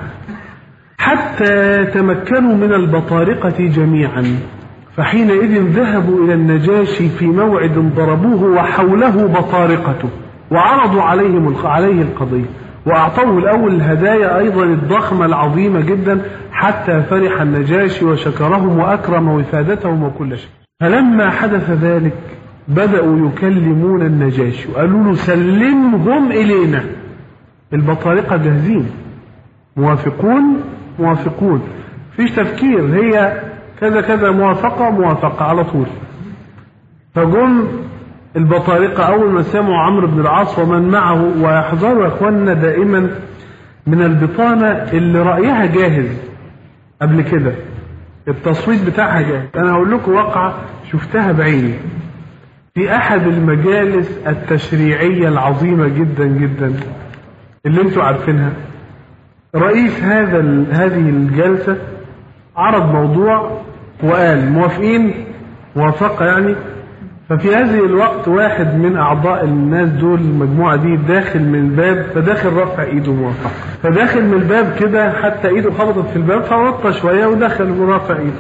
حتى تمكنوا من البطارقه جميعا. فحينئذ ذهبوا الى النجاشي في موعد ضربوه وحوله بطارقته وعرضوا عليهم عليه القضيه، وأعطوه الأول الهدايا أيضا الضخمة العظيمة جدا، حتى فرح النجاشي وشكرهم وأكرم وفادتهم وكل شيء. فلما حدث ذلك بدأوا يكلمون النجاشي وقالوا له سلمهم إلينا، البطارقة جاهزين، موافقون موافقون، فيش تفكير، هي كذا كذا، موافقة موافقة على طول. فجم البطارقة أول ما سمعوا عمرو بن العاص ومن معه، ويحذروا يا إخواننا دائما من البطانة اللي رأيها جاهز قبل كده، التصويت بتاعها جاهز. أنا هقول لكم واقعة شفتها بعيني في أحد المجالس التشريعية العظيمة جدا جدا اللي انتوا عارفينها. رئيس هذا هذه الجلسة عرض موضوع وقال موافقين، موافقة يعني. ففي هذه الوقت واحد من أعضاء الناس دول المجموعة دي داخل من الباب، فداخل رفع إيده موافقة، فداخل من الباب كده حتى إيده خبطت في الباب فوطى شوية ودخل ورافع إيده.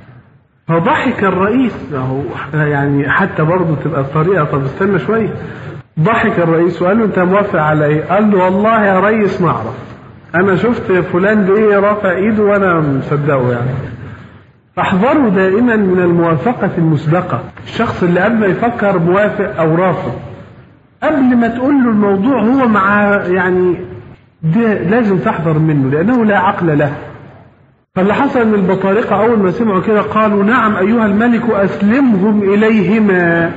فضحك الرئيس، اهو يعني حتى برضه تبقى الطريقة، طب استنى شوية. ضحك الرئيس وقال له أنت موافق على إيه؟ قال له والله يا ريس ما أعرف، أنا شفت فلان ده رافع إيده وأنا مصدقه يعني. فاحذروا دائما من الموافقة المسبقة، الشخص اللي قبل ما يفكر موافق أو رافض، قبل ما تقول له الموضوع هو مع يعني ده لازم تحذر منه لأنه لا عقل له. فاللي حصل من البطارقة أول ما سمعوا كده قالوا نعم أيها الملك أسلمهم إليهما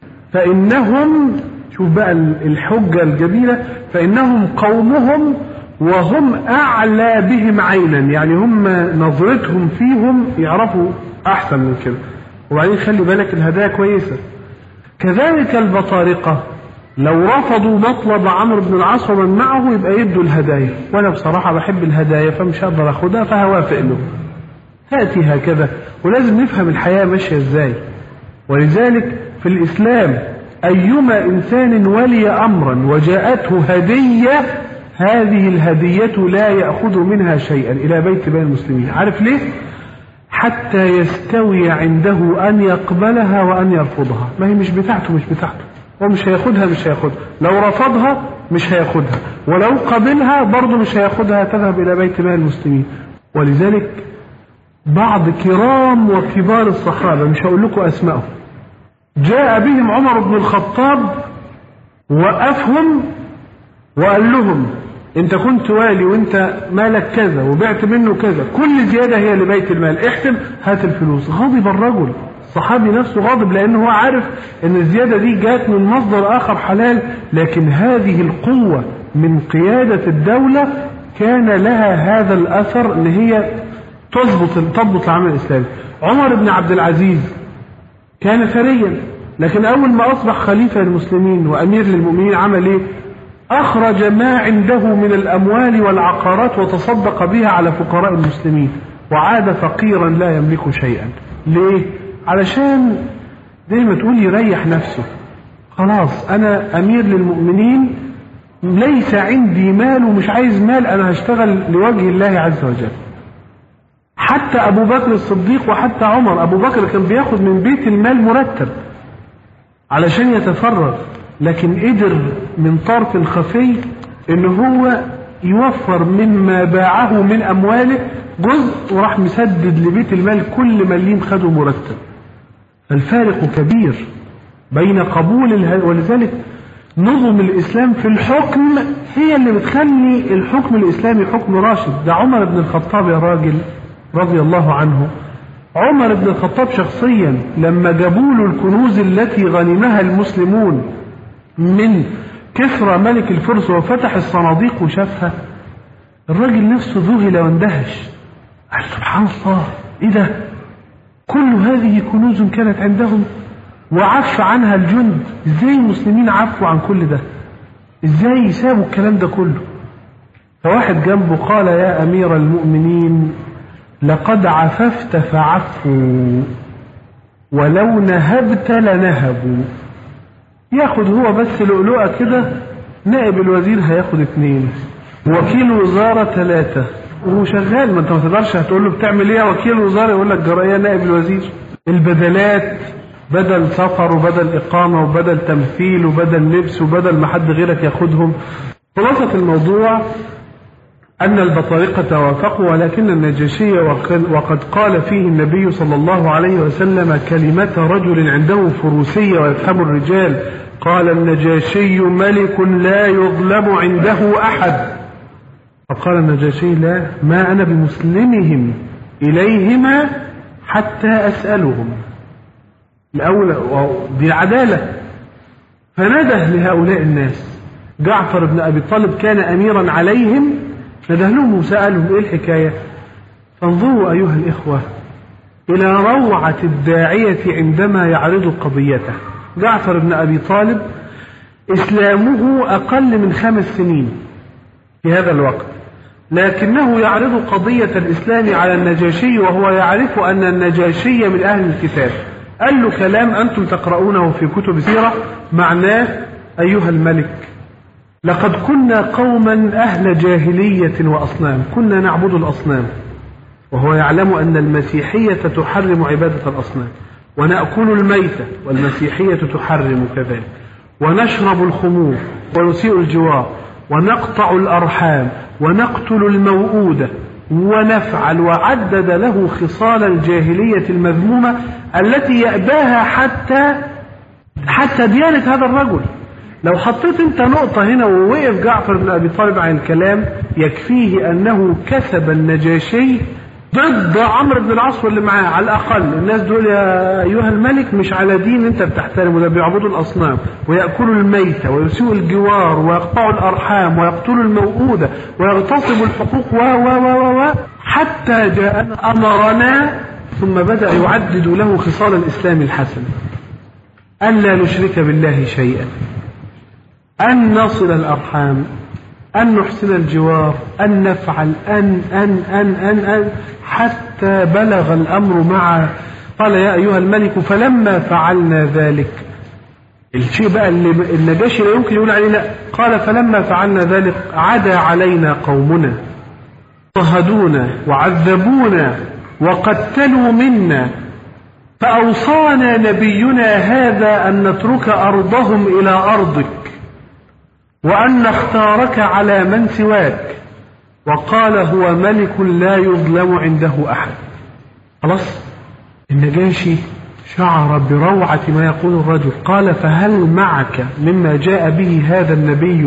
فإنهم، شوف بقى الحجة الجميلة، فإنهم قومهم وهم أعلى بهم عينا، يعني هم نظرتهم فيهم يعرفوا أحسن من كده. وبعدين خلي بالك الهدايا كويسة. كذلك البطارقة لو رفضوا مطلب عمرو بن العاص ومن معه يبقى يدوا الهدايا، وأنا بصراحة بحب الهدايا فمش هقدر أخدها فهوافق له. تأتي هكذا، ولازم نفهم الحياة ماشية إزاي. ولذلك في الإسلام أيما إنسان ولي أمرا وجاءته هدية، هذه الهدية لا يأخذ منها شيئا إلى بيت مال المسلمين. عارف ليه؟ حتى يستوي عنده أن يقبلها وأن يرفضها. ما هي مش بتاعته، مش بتاعته، هو مش هياخدها مش هياخدها، لو رفضها مش هياخدها، ولو قبلها برضه مش هياخدها، تذهب إلى بيت مال المسلمين. ولذلك بعض كرام وكبار الصحابة، مش هقول لكم أسمائهم، جاء بهم عمر بن الخطاب وقفهم وقال لهم انت كنت والي وانت مالك كذا وبعت منه كذا، كل زيادة هي لبيت المال، احتم هات الفلوس. غضب الرجل، الصحابي نفسه غاضب لانه هو عارف ان الزيادة دي جات من مصدر اخر حلال، لكن هذه القوة من قيادة الدولة كان لها هذا الاثر ان هي تضبط تضبط العمل الاسلامي. عمر بن عبد العزيز كان ثريا، لكن اول ما اصبح خليفة للمسلمين وامير للمؤمنين عمل ايه؟ أخرج ما عنده من الأموال والعقارات وتصدق بها على فقراء المسلمين، وعاد فقيرا لا يملك شيئا. ليه؟ علشان زي ما تقول يريح نفسه، خلاص أنا أمير للمؤمنين، ليس عندي مال ومش عايز مال، أنا هشتغل لوجه الله عز وجل. حتى أبو بكر الصديق وحتى عمر، أبو بكر كان بياخد من بيت المال مرتب علشان يتفرغ، لكن قدر من طرف خفي ان هو يوفر مما باعه من امواله جزء وراح مسدد لبيت المال كل مليم خده مرتب. فالفارق كبير بين قبول اله... ولذلك نظم الاسلام في الحكم هي اللي بتخلي الحكم الاسلامي حكم راشد. ده عمر بن الخطاب يا راجل رضي الله عنه، عمر بن الخطاب شخصيا لما جابوا له الكنوز التي غنمها المسلمون من كسرى ملك الفرس وفتح الصناديق وشافها، الراجل نفسه ذهل واندهش، قال سبحان الله، ايه ده؟ كل هذه كنوز كانت عندهم وعف عنها الجند، ازاي المسلمين عفوا عن كل ده؟ ازاي سابوا الكلام ده كله؟ فواحد جنبه قال يا أمير المؤمنين لقد عففت فعفوا ولو نهبت لنهبوا. ياخد هو بس لؤلؤة كده، نائب الوزير هياخد اتنين، وكيل وزارة ثلاثة، وهو شغال. ما انت ما تقدرش هتقول له بتعمل ايه يا وكيل وزارة، يقول لك جرائية نائب الوزير. البدلات بدل سفر وبدل إقامة وبدل تمثيل وبدل لبس وبدل ما حد غيرك ياخدهم. خلاصة الموضوع أن البطارقة وافقوا، ولكن النجاشي وقد قال فيه النبي صلى الله عليه وسلم كلمة رجل عنده فروسية ويفهم الرجال، قال النجاشي ملك لا يظلم عنده أحد. فقال النجاشي لا، ما أنا بمسلمهم إليهما حتى أسألهم. الأول دي العدالة. فنده لهؤلاء الناس. جعفر بن أبي طالب كان أميرا عليهم، نده لهم وسألهم إيه الحكاية. فانظروا أيها الإخوة إلى روعة الداعية عندما يعرض قضيته. جعفر بن أبي طالب إسلامه أقل من خمس سنين في هذا الوقت، لكنه يعرض قضية الإسلام على النجاشي وهو يعرف أن النجاشي من أهل الكتاب. قال له كلام أنتم تقرؤونه في كتب السيرة معناه أيها الملك لقد كنا قوما أهل جاهلية وأصنام، كنا نعبد الأصنام، وهو يعلم أن المسيحية تحرم عبادة الأصنام، ونأكل الميتة والمسيحية تحرم كذلك، ونشرب الخمور ونسيء الجوار ونقطع الأرحام ونقتل الموؤودة ونفعل، وعدد له خصال الجاهلية المذمومة التي يأباها حتى حتى ديانة هذا الرجل. لو حطيت انت نقطة هنا ووقف جعفر بن أبي طالب عن الكلام يكفيه أنه كسب النجاشي ضد عمرو بن العاص واللي معاه. على الأقل الناس دول يا أيها الملك مش على دين انت بتحترمه، ده بيعبدوا الأصنام ويأكلوا الميتة ويسيئوا الجوار ويقطعوا الأرحام ويقتلوا الموؤودة ويغتصبوا الحقوق و و و و حتى جاءنا أمرنا. ثم بدأ يعدد له خصال الإسلام الحسن: أن لا نشرك بالله شيئا، أن نصل الأرحام، أن نحسن الجوار، أن نفعل أن أن أن أن, أن حتى بلغ الأمر مع قال يا أيها الملك فلما فعلنا ذلك. الشيء بقى اللي النجاشي لا يمكن يقول عليه لا، قال فلما فعلنا ذلك عدا علينا قومنا طهدونا وعذبونا وقتلوا منا، فأوصانا نبينا هذا أن نترك أرضهم إلى أرضك وأن نختارك على من سواك، وقال هو ملك لا يظلم عنده أحد. خلاص النجاشي شعر بروعة ما يقول الرجل، قال فهل معك مما جاء به هذا النبي؟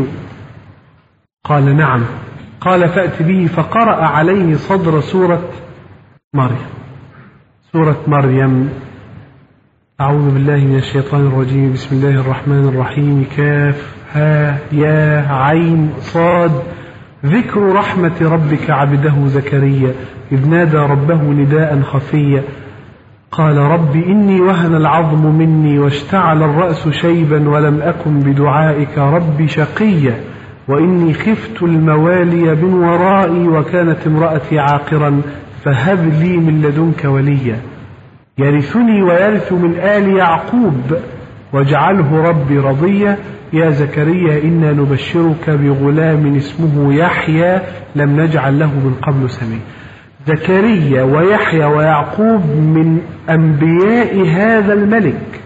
قال نعم. قال فأت به، فقرأ عليه صدر سورة مريم. سورة مريم: أعوذ بالله من الشيطان الرجيم، بسم الله الرحمن الرحيم، كاف ها يا عين صاد، ذكر رحمة ربك عبده زكريا إذ نادى ربه نداء خفيا قال رب إني وهن العظم مني واشتعل الرأس شيبا ولم أكن بدعائك رب شقيا وإني خفت الموالي من ورائي وكانت امرأتي عاقرا فهب لي من لدنك وليا يرثني ويرث من آل يعقوب واجعله ربي رضيا يا زكريا إنا نبشرك بغلام اسمه يحيى لم نجعل له من قبل سميا. زكريا ويحيى ويعقوب من أنبياء هذا الملك،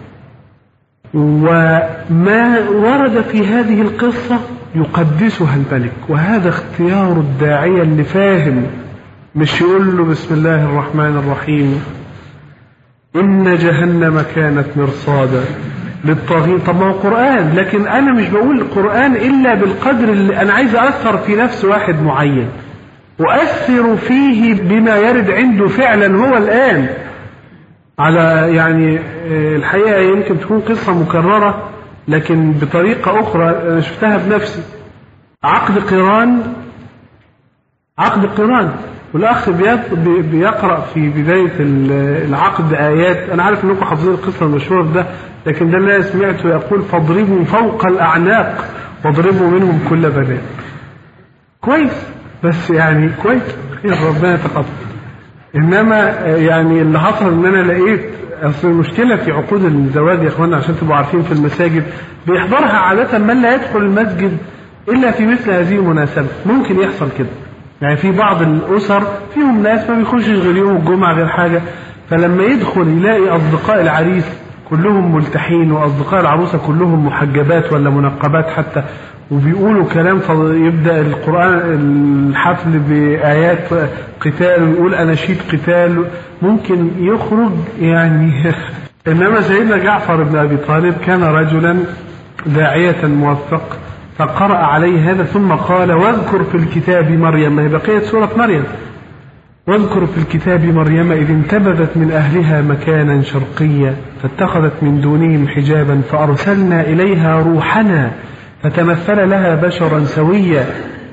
وما ورد في هذه القصة يقدسها الملك، وهذا اختيار الداعية اللي فاهم، مش يقول له بسم الله الرحمن الرحيم إن جهنم كانت مرصادا للطاغين. طب ما هو قرآن، لكن أنا مش بقول القرآن إلا بالقدر اللي أنا عايز أثر في نفس واحد معين وأثر فيه بما يرد عنده فعلا هو الآن. على يعني الحقيقة يمكن تكون قصة مكررة لكن بطريقة أخرى أنا شفتها بنفسي. عقد قران عقد قران والأخ بيقرأ في بداية العقد آيات، أنا عارف أنكم حافظين القصة المشهورة ده، لكن ده اللي سمعته يقول فاضربوا فوق الأعناق واضربوا منهم كل بنات. كويس، بس يعني كويس، خير، ربنا يتقبل. انما يعني اللي حصل ان انا لقيت اصل المشكله في عقود الزواج يا اخوانا، عشان تبقوا عارفين، في المساجد بيحضرها عاده من لا يدخل المسجد الا في مثل هذه المناسبه. ممكن يحصل كده، يعني في بعض الاسر فيهم ناس ما بيخشش غير يوم الجمعه غير حاجه، فلما يدخل يلاقي اصدقاء العريس كلهم ملتحين واصدقاء العروسه كلهم محجبات ولا منقبات حتى، وبيقولوا كلام، فيبدا القران الحفل بايات قتال ويقول اناشيد قتال، ممكن يخرج يعني. انما سيدنا جعفر بن ابي طالب كان رجلا داعيه موفق، فقرأ عليه هذا ثم قال: واذكر في الكتاب مريم، هي بقية سورة مريم، واذكر في الكتاب مريم إذ انتبذت من أهلها مكانا شرقيا فاتخذت من دونهم حجابا فأرسلنا إليها روحنا فتمثل لها بشرا سويا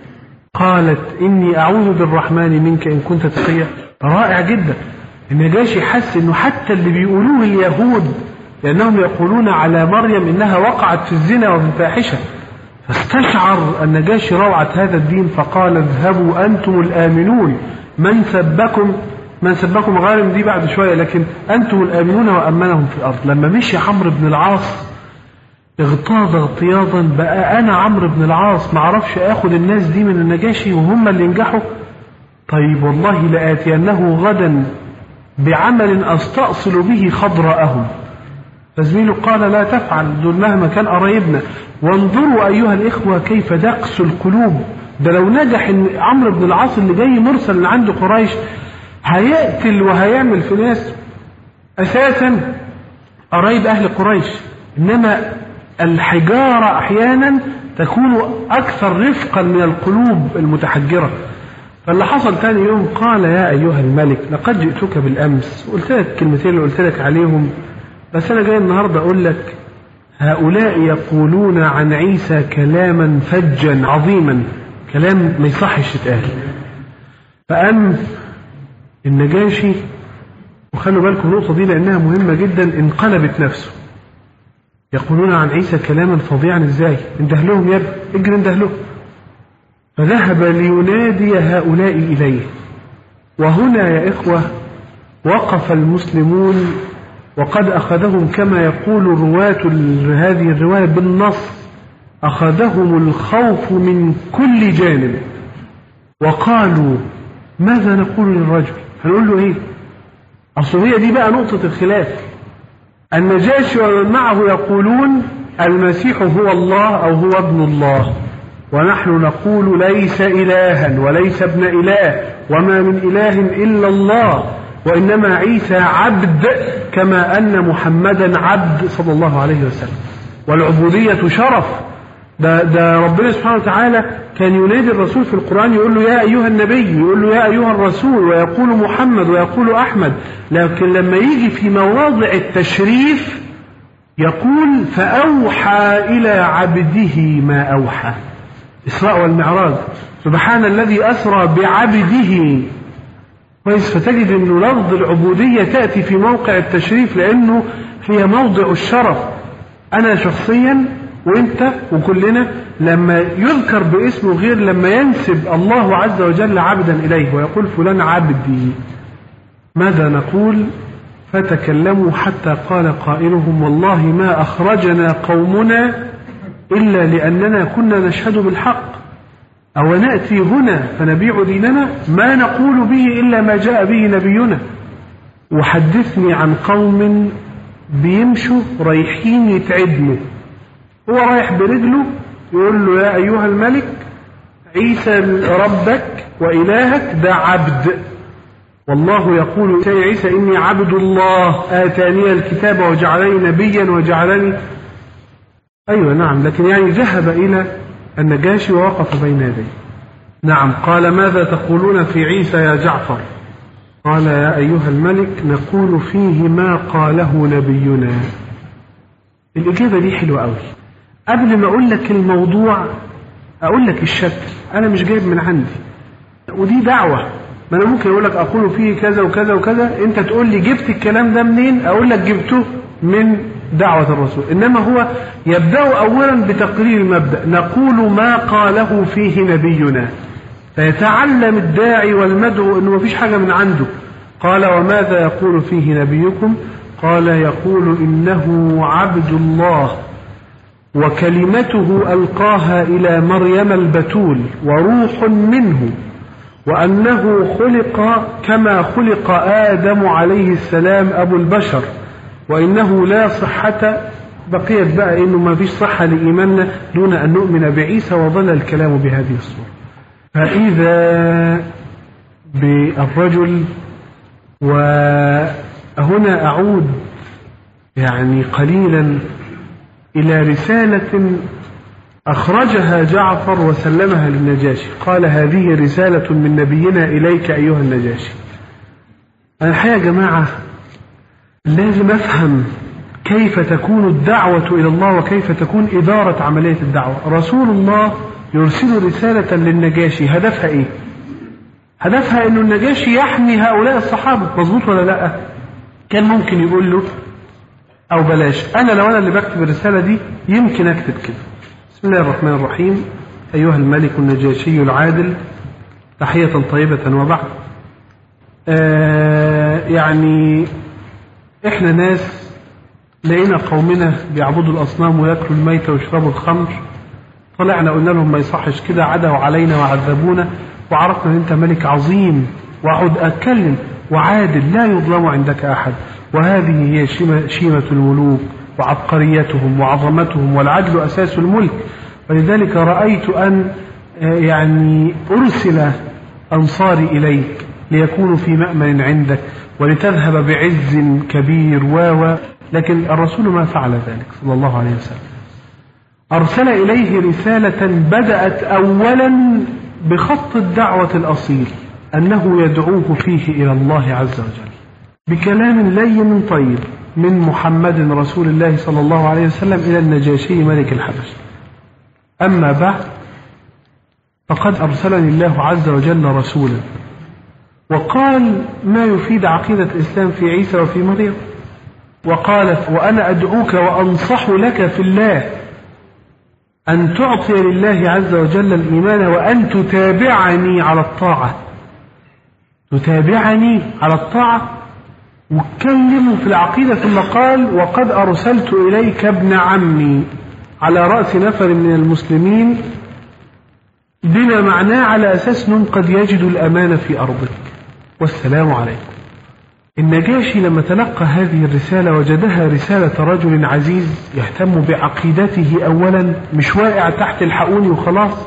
قالت إني أعوذ بالرحمن منك إن كنت تقيا. رائع جدا. النجاشي حس إنه حتى اللي بيقولوه اليهود، لأنهم يقولون على مريم إنها وقعت في الزنا وفي الفاحشة، فاستشعر النجاشي روعة هذا الدين فقال: اذهبوا أنتم الآمنون من سبكم من سبكم غارم دي بعد شوية، لكن أنتم الآمنون وأمنهم في الأرض. لما مشي عمرو بن العاص اغتاظ اغتياظا، بقى أنا عمرو بن العاص ما عرفش أخذ الناس دي من النجاشي وهم اللي ينجحوا. طيب والله لآتينه غدا بعمل أستأصل به خضراءهم. فزميله قال: لا تفعل، دول مهما كان قرايبنا. وانظروا أيها الإخوة كيف دقس القلوب. ده لو نجح إن عمرو بن العاص اللي جاي مرسل من عند قريش هيقتل وهيعمل في ناس أساسا قرايب أهل قريش، إنما الحجارة أحيانا تكون أكثر رفقا من القلوب المتحجرة. فاللي حصل ثاني يوم قال: يا أيها الملك لقد جئتك بالأمس قلت لك الكلمتين اللي قلت لك عليهم، بس أنا جاي النهاردة أقول لك هؤلاء يقولون عن عيسى كلاما فجا عظيما، كلام ما يصحش يتقال. فقام النجاشي، وخلوا بالكم النقطة دي لأنها مهمة جدا، انقلبت نفسه. يقولون عن عيسى كلاما فظيعا ازاي؟ اندهلهم يا ابني، اجري اندهلهم. فذهب لينادي هؤلاء إليه. وهنا يا إخوة وقف المسلمون وقد أخذهم كما يقول رواة هذه الرواية بالنص، أخذهم الخوف من كل جانب، وقالوا: ماذا نقول للرجل؟ هنقول له إيه؟ أصل هي دي بقى نقطة الخلاف. النجاشي ومن معه يقولون المسيح هو الله أو هو ابن الله، ونحن نقول ليس إلها وليس ابن إله وما من إله إلا الله، وإنما عيسى عبد كما أن محمدا عبد صلى الله عليه وسلم. والعبودية شرف. ده, ده ربنا سبحانه وتعالى كان ينادي الرسول في القرآن يقول له: يا أيها النبي، يقول له: يا أيها الرسول، ويقول محمد ويقول أحمد. لكن لما يجي في مواضع التشريف يقول: فأوحى إلى عبده ما أوحى. إسراء والمعراج، سبحان الذي أسرى بعبده. كويس. فتجد أنه لفظ العبودية تأتي في موقع التشريف لأنه هي موضع الشرف. أنا شخصيا وانت وكلنا لما يذكر باسمه غير لما ينسب الله عز وجل عبدا إليه ويقول فلان عبدي، ماذا نقول؟ فتكلموا حتى قال قائلهم: والله ما أخرجنا قومنا إلا لأننا كنا نشهد بالحق، أو نأتي هنا فنبيع ديننا، ما نقول به إلا ما جاء به نبينا. وحدثني عن قوم بيمشوا رايحين يتعدموا، هو رايح برجله يقول له: يا أيها الملك، عيسى ربك وإلهك ده عبد، والله يقول يا عيسى إني عبد الله آتاني الكتاب وجعلني نبيا وجعلني. أيوة نعم، لكن يعني ذهب إلى النجاشي ووقف بين يديه. نعم. قال: ماذا تقولون في عيسى يا جعفر؟ قال: يا أيها الملك نقول فيه ما قاله نبينا. الإجابة دي حلوة أوي. قبل ما أقول لك الموضوع أقول لك الشكل، أنا مش جايب من عندي، ودي دعوة. ما أنا ممكن أقول لك أقول فيه كذا وكذا وكذا، أنت تقول لي جبت الكلام ده منين؟ أقول لك جبته من دعوة الرسول. إنما هو يبدأ أولا بتقرير المبدأ، نقول ما قاله فيه نبينا. فيتعلم الداعي والمدعو أنه ما فيش حاجة من عنده. قال وماذا يقول فيه نبيكم؟ قال يقول إنه عبد الله وكلمته ألقاها إلى مريم البتول وروح منه، وأنه خلق كما خلق آدم عليه السلام أبو البشر، وإنه لا صحة. بقيت بقى إنه ما فيش صحة لإيماننا دون أن نؤمن بعيسى، وظل الكلام بهذه الصورة. فإذا بالرجل، وهنا أعود يعني قليلا إلى رسالة أخرجها جعفر وسلمها للنجاشي، قال هذه رسالة من نبينا إليك أيها النجاشي. أنا الحقيقة يا جماعة لازم أفهم كيف تكون الدعوة إلى الله وكيف تكون إدارة عملية الدعوة. رسول الله يرسل رسالة للنجاشي، هدفها إيه؟ هدفها إنه النجاشي يحمي هؤلاء الصحابة، مظبوط ولا لأ؟ كان ممكن يقول له أو بلاش، أنا لو أنا اللي بكتب الرسالة دي يمكن أكتب كده: بسم الله الرحمن الرحيم، أيها الملك النجاشي العادل، تحية طيبة وبعد. آه يعني إحنا ناس لقينا قومنا بيعبدوا الأصنام ويأكلوا الميتة ويشربوا الخمر، طلعنا قلنا لهم ما يصحش كده، عدوا علينا وعذبونا، وعرفنا أن أنت ملك عظيم وأقعد أتكلم وعادل لا يظلم عندك أحد، وهذه هي شيمة الملوك وعبقريتهم وعظمتهم، والعدل أساس الملك. ولذلك رأيت أن يعني أرسل أنصاري إليك ليكونوا في مأمن عندك ولتذهب بعز كبير و لكن الرسول ما فعل ذلك صلى الله عليه وسلم. أرسل إليه رسالة بدأت أولا بخط الدعوة الأصيل، أنه يدعوه فيه إلى الله عز وجل بكلام لين طيب من محمد رسول الله صلى الله عليه وسلم إلى النجاشي ملك الحبش. أما بعد، فقد أرسلني الله عز وجل رسولا وقال ما يفيد عقيدة الإسلام في عيسى وفي مريم، وقال وأنا أدعوك وأنصح لك في الله أن تعطي لله عز وجل الإيمان وأن تتابعني على الطاعة. تتابعني على الطاعة، واتكلموا في العقيدة، ثم قال وقد أرسلت إليك ابن عمي على رأس نفر من المسلمين، بما معناه على أساس أنهم قد يجدوا الأمان في أرضك، والسلام عليكم. النجاشي لما تلقى هذه الرسالة وجدها رسالة رجل عزيز يهتم بعقيدته أولا، مش واقع تحت الحقوني وخلاص.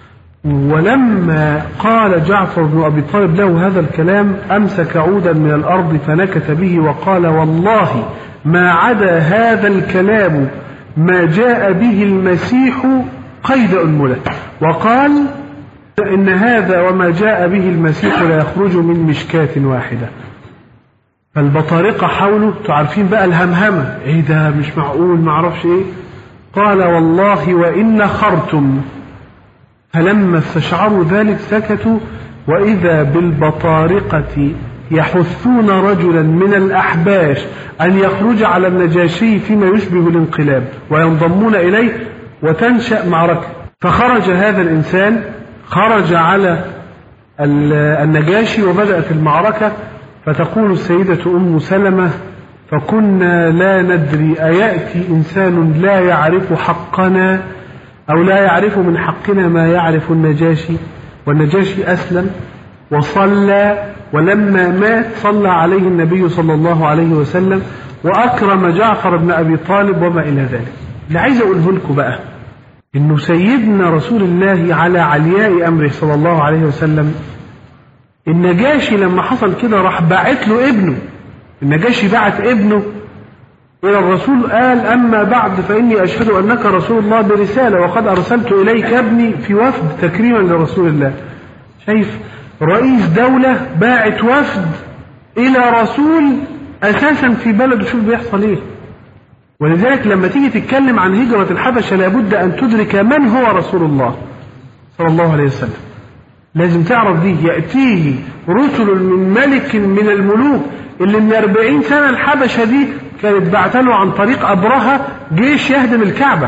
ولما قال جعفر بن أبي طالب له هذا الكلام أمسك عودا من الأرض فنكت به وقال والله ما عدا هذا الكلام ما جاء به المسيح قيد أنملة، وقال إن هذا وما جاء به المسيح لا يخرج من مشكاة واحدة. فالبطارقة حوله تعرفين بقى الهمهمة، ايه ده مش معقول ما اعرفش ايه. قال والله وإن خرتم. فلما استشعروا ذلك سكتوا، وإذا بالبطارقة يحثون رجلا من الأحباش أن يخرج على النجاشي فيما يشبه الانقلاب وينضمون إليه وتنشأ معركة. فخرج هذا الإنسان، خرج على النجاشي وبدأت المعركة. فتقول السيدة أم سلمة فكنا لا ندري أيأتي إنسان لا يعرف حقنا أو لا يعرف من حقنا ما يعرف النجاشي. والنجاشي أسلم وصلى، ولما مات صلى عليه النبي صلى الله عليه وسلم وأكرم جعفر بن أبي طالب وما إلى ذلك. اللي عايز أقوله لكم بقى إنه سيدنا رسول الله على علياء أمره صلى الله عليه وسلم، النجاشي لما حصل كده راح باعت له ابنه. النجاشي بعت ابنه إلى الرسول، قال أما بعد فإني أشهد أنك رسول الله برسالة وقد أرسلت إليك ابني في وفد تكريما لرسول الله. شايف رئيس دولة باعت وفد إلى رسول أساسا في بلده، شوف بيحصل إيه. ولذلك لما تيجي تتكلم عن هجرة الحبشة لابد أن تدرك من هو رسول الله صلى الله عليه وسلم. لازم تعرف دي، يأتيه رسل من ملك من الملوك اللي من أربعين سنة الحبشة دي كانت بعتله عن طريق أبرهة جيش يهدم الكعبة.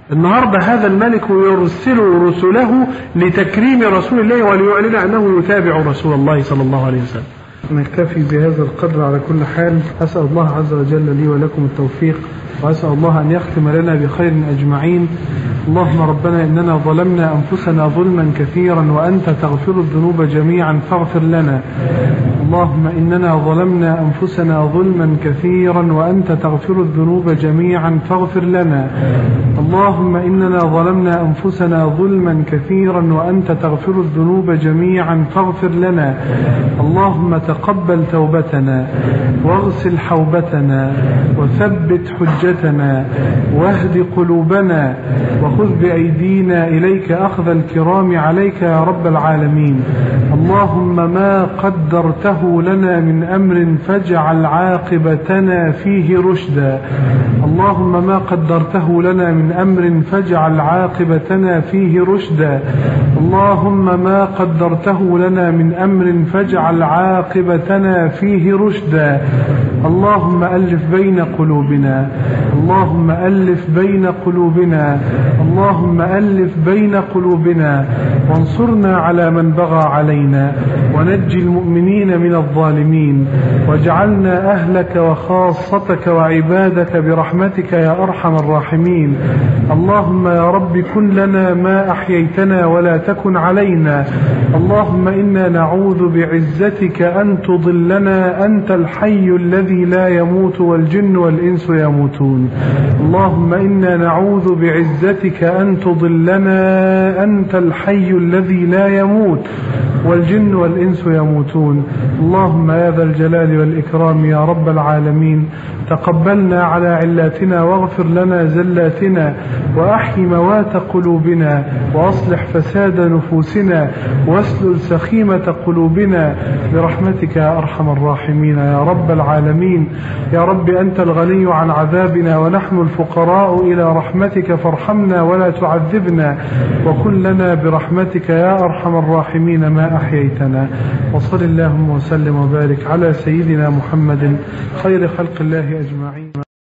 النهاردة هذا الملك يرسل رسله لتكريم رسول الله وليعلن أنه يتابع رسول الله صلى الله عليه وسلم. نكتفي بهذا القدر على كل حال. أسأل الله عز وجل لي ولكم التوفيق، وأسأل الله أن يختم لنا بخير أجمعين. اللهم ربنا إننا ظلمنا أنفسنا ظلما كثيرا وأنت تغفر الذنوب جميعا فاغفر لنا. اللهم إننا ظلمنا أنفسنا ظلما كثيرا وأنت تغفر الذنوب جميعا فاغفر لنا. اللهم إننا ظلمنا أنفسنا ظلما كثيرا وأنت تغفر الذنوب جميعا فاغفر لنا. اللهم تقبل توبتنا واغسل حوبتنا وثبت حجتنا واهد قلوبنا وخذ بأيدينا إليك أخذ الكرام عليك يا رب العالمين. اللهم ما قدرته لنا من أمر فاجعل عاقبتنا فيه رشدا. اللهم ما قدرته لنا من أمر فاجعل عاقبتنا فيه رشدا. اللهم ما قدرته لنا من أمر فاجعل عاقبتنا فيه رشدا. اللهم ألف بين قلوبنا. اللهم ألف بين قلوبنا. اللهم ألف بين قلوبنا وانصرنا على من بغى علينا ونجي المؤمنين من الظالمين واجعلنا أهلك وخاصتك وعبادك برحمتك يا أرحم الراحمين. اللهم يا رب كن لنا ما أحييتنا ولا تكن علينا. اللهم إنا نعوذ بعزتك أن تضلنا أنت الحي الذي لا يموت والجن والإنس يموتون. اللهم إنا نعوذ بعزتك أن تضلنا أنت الحي الذي لا يموت والجن والإنس يموتون. اللهم يا ذا الجلال والإكرام يا رب العالمين تقبلنا على علاتنا واغفر لنا زلاتنا وأحي موات قلوبنا وأصلح فساد نفوسنا واسلل سخيمة قلوبنا برحمتك يا أرحم الراحمين يا رب العالمين. يا رب أنت الغني عن عذابنا ونحن الفقراء إلى رحمتك فارحمنا ولا تعذبنا وكن لنا برحمتك يا أرحم الراحمين ما أحييتنا. وصل اللهم وسلم وبارك على سيدنا محمد خير خلق الله أجمعين.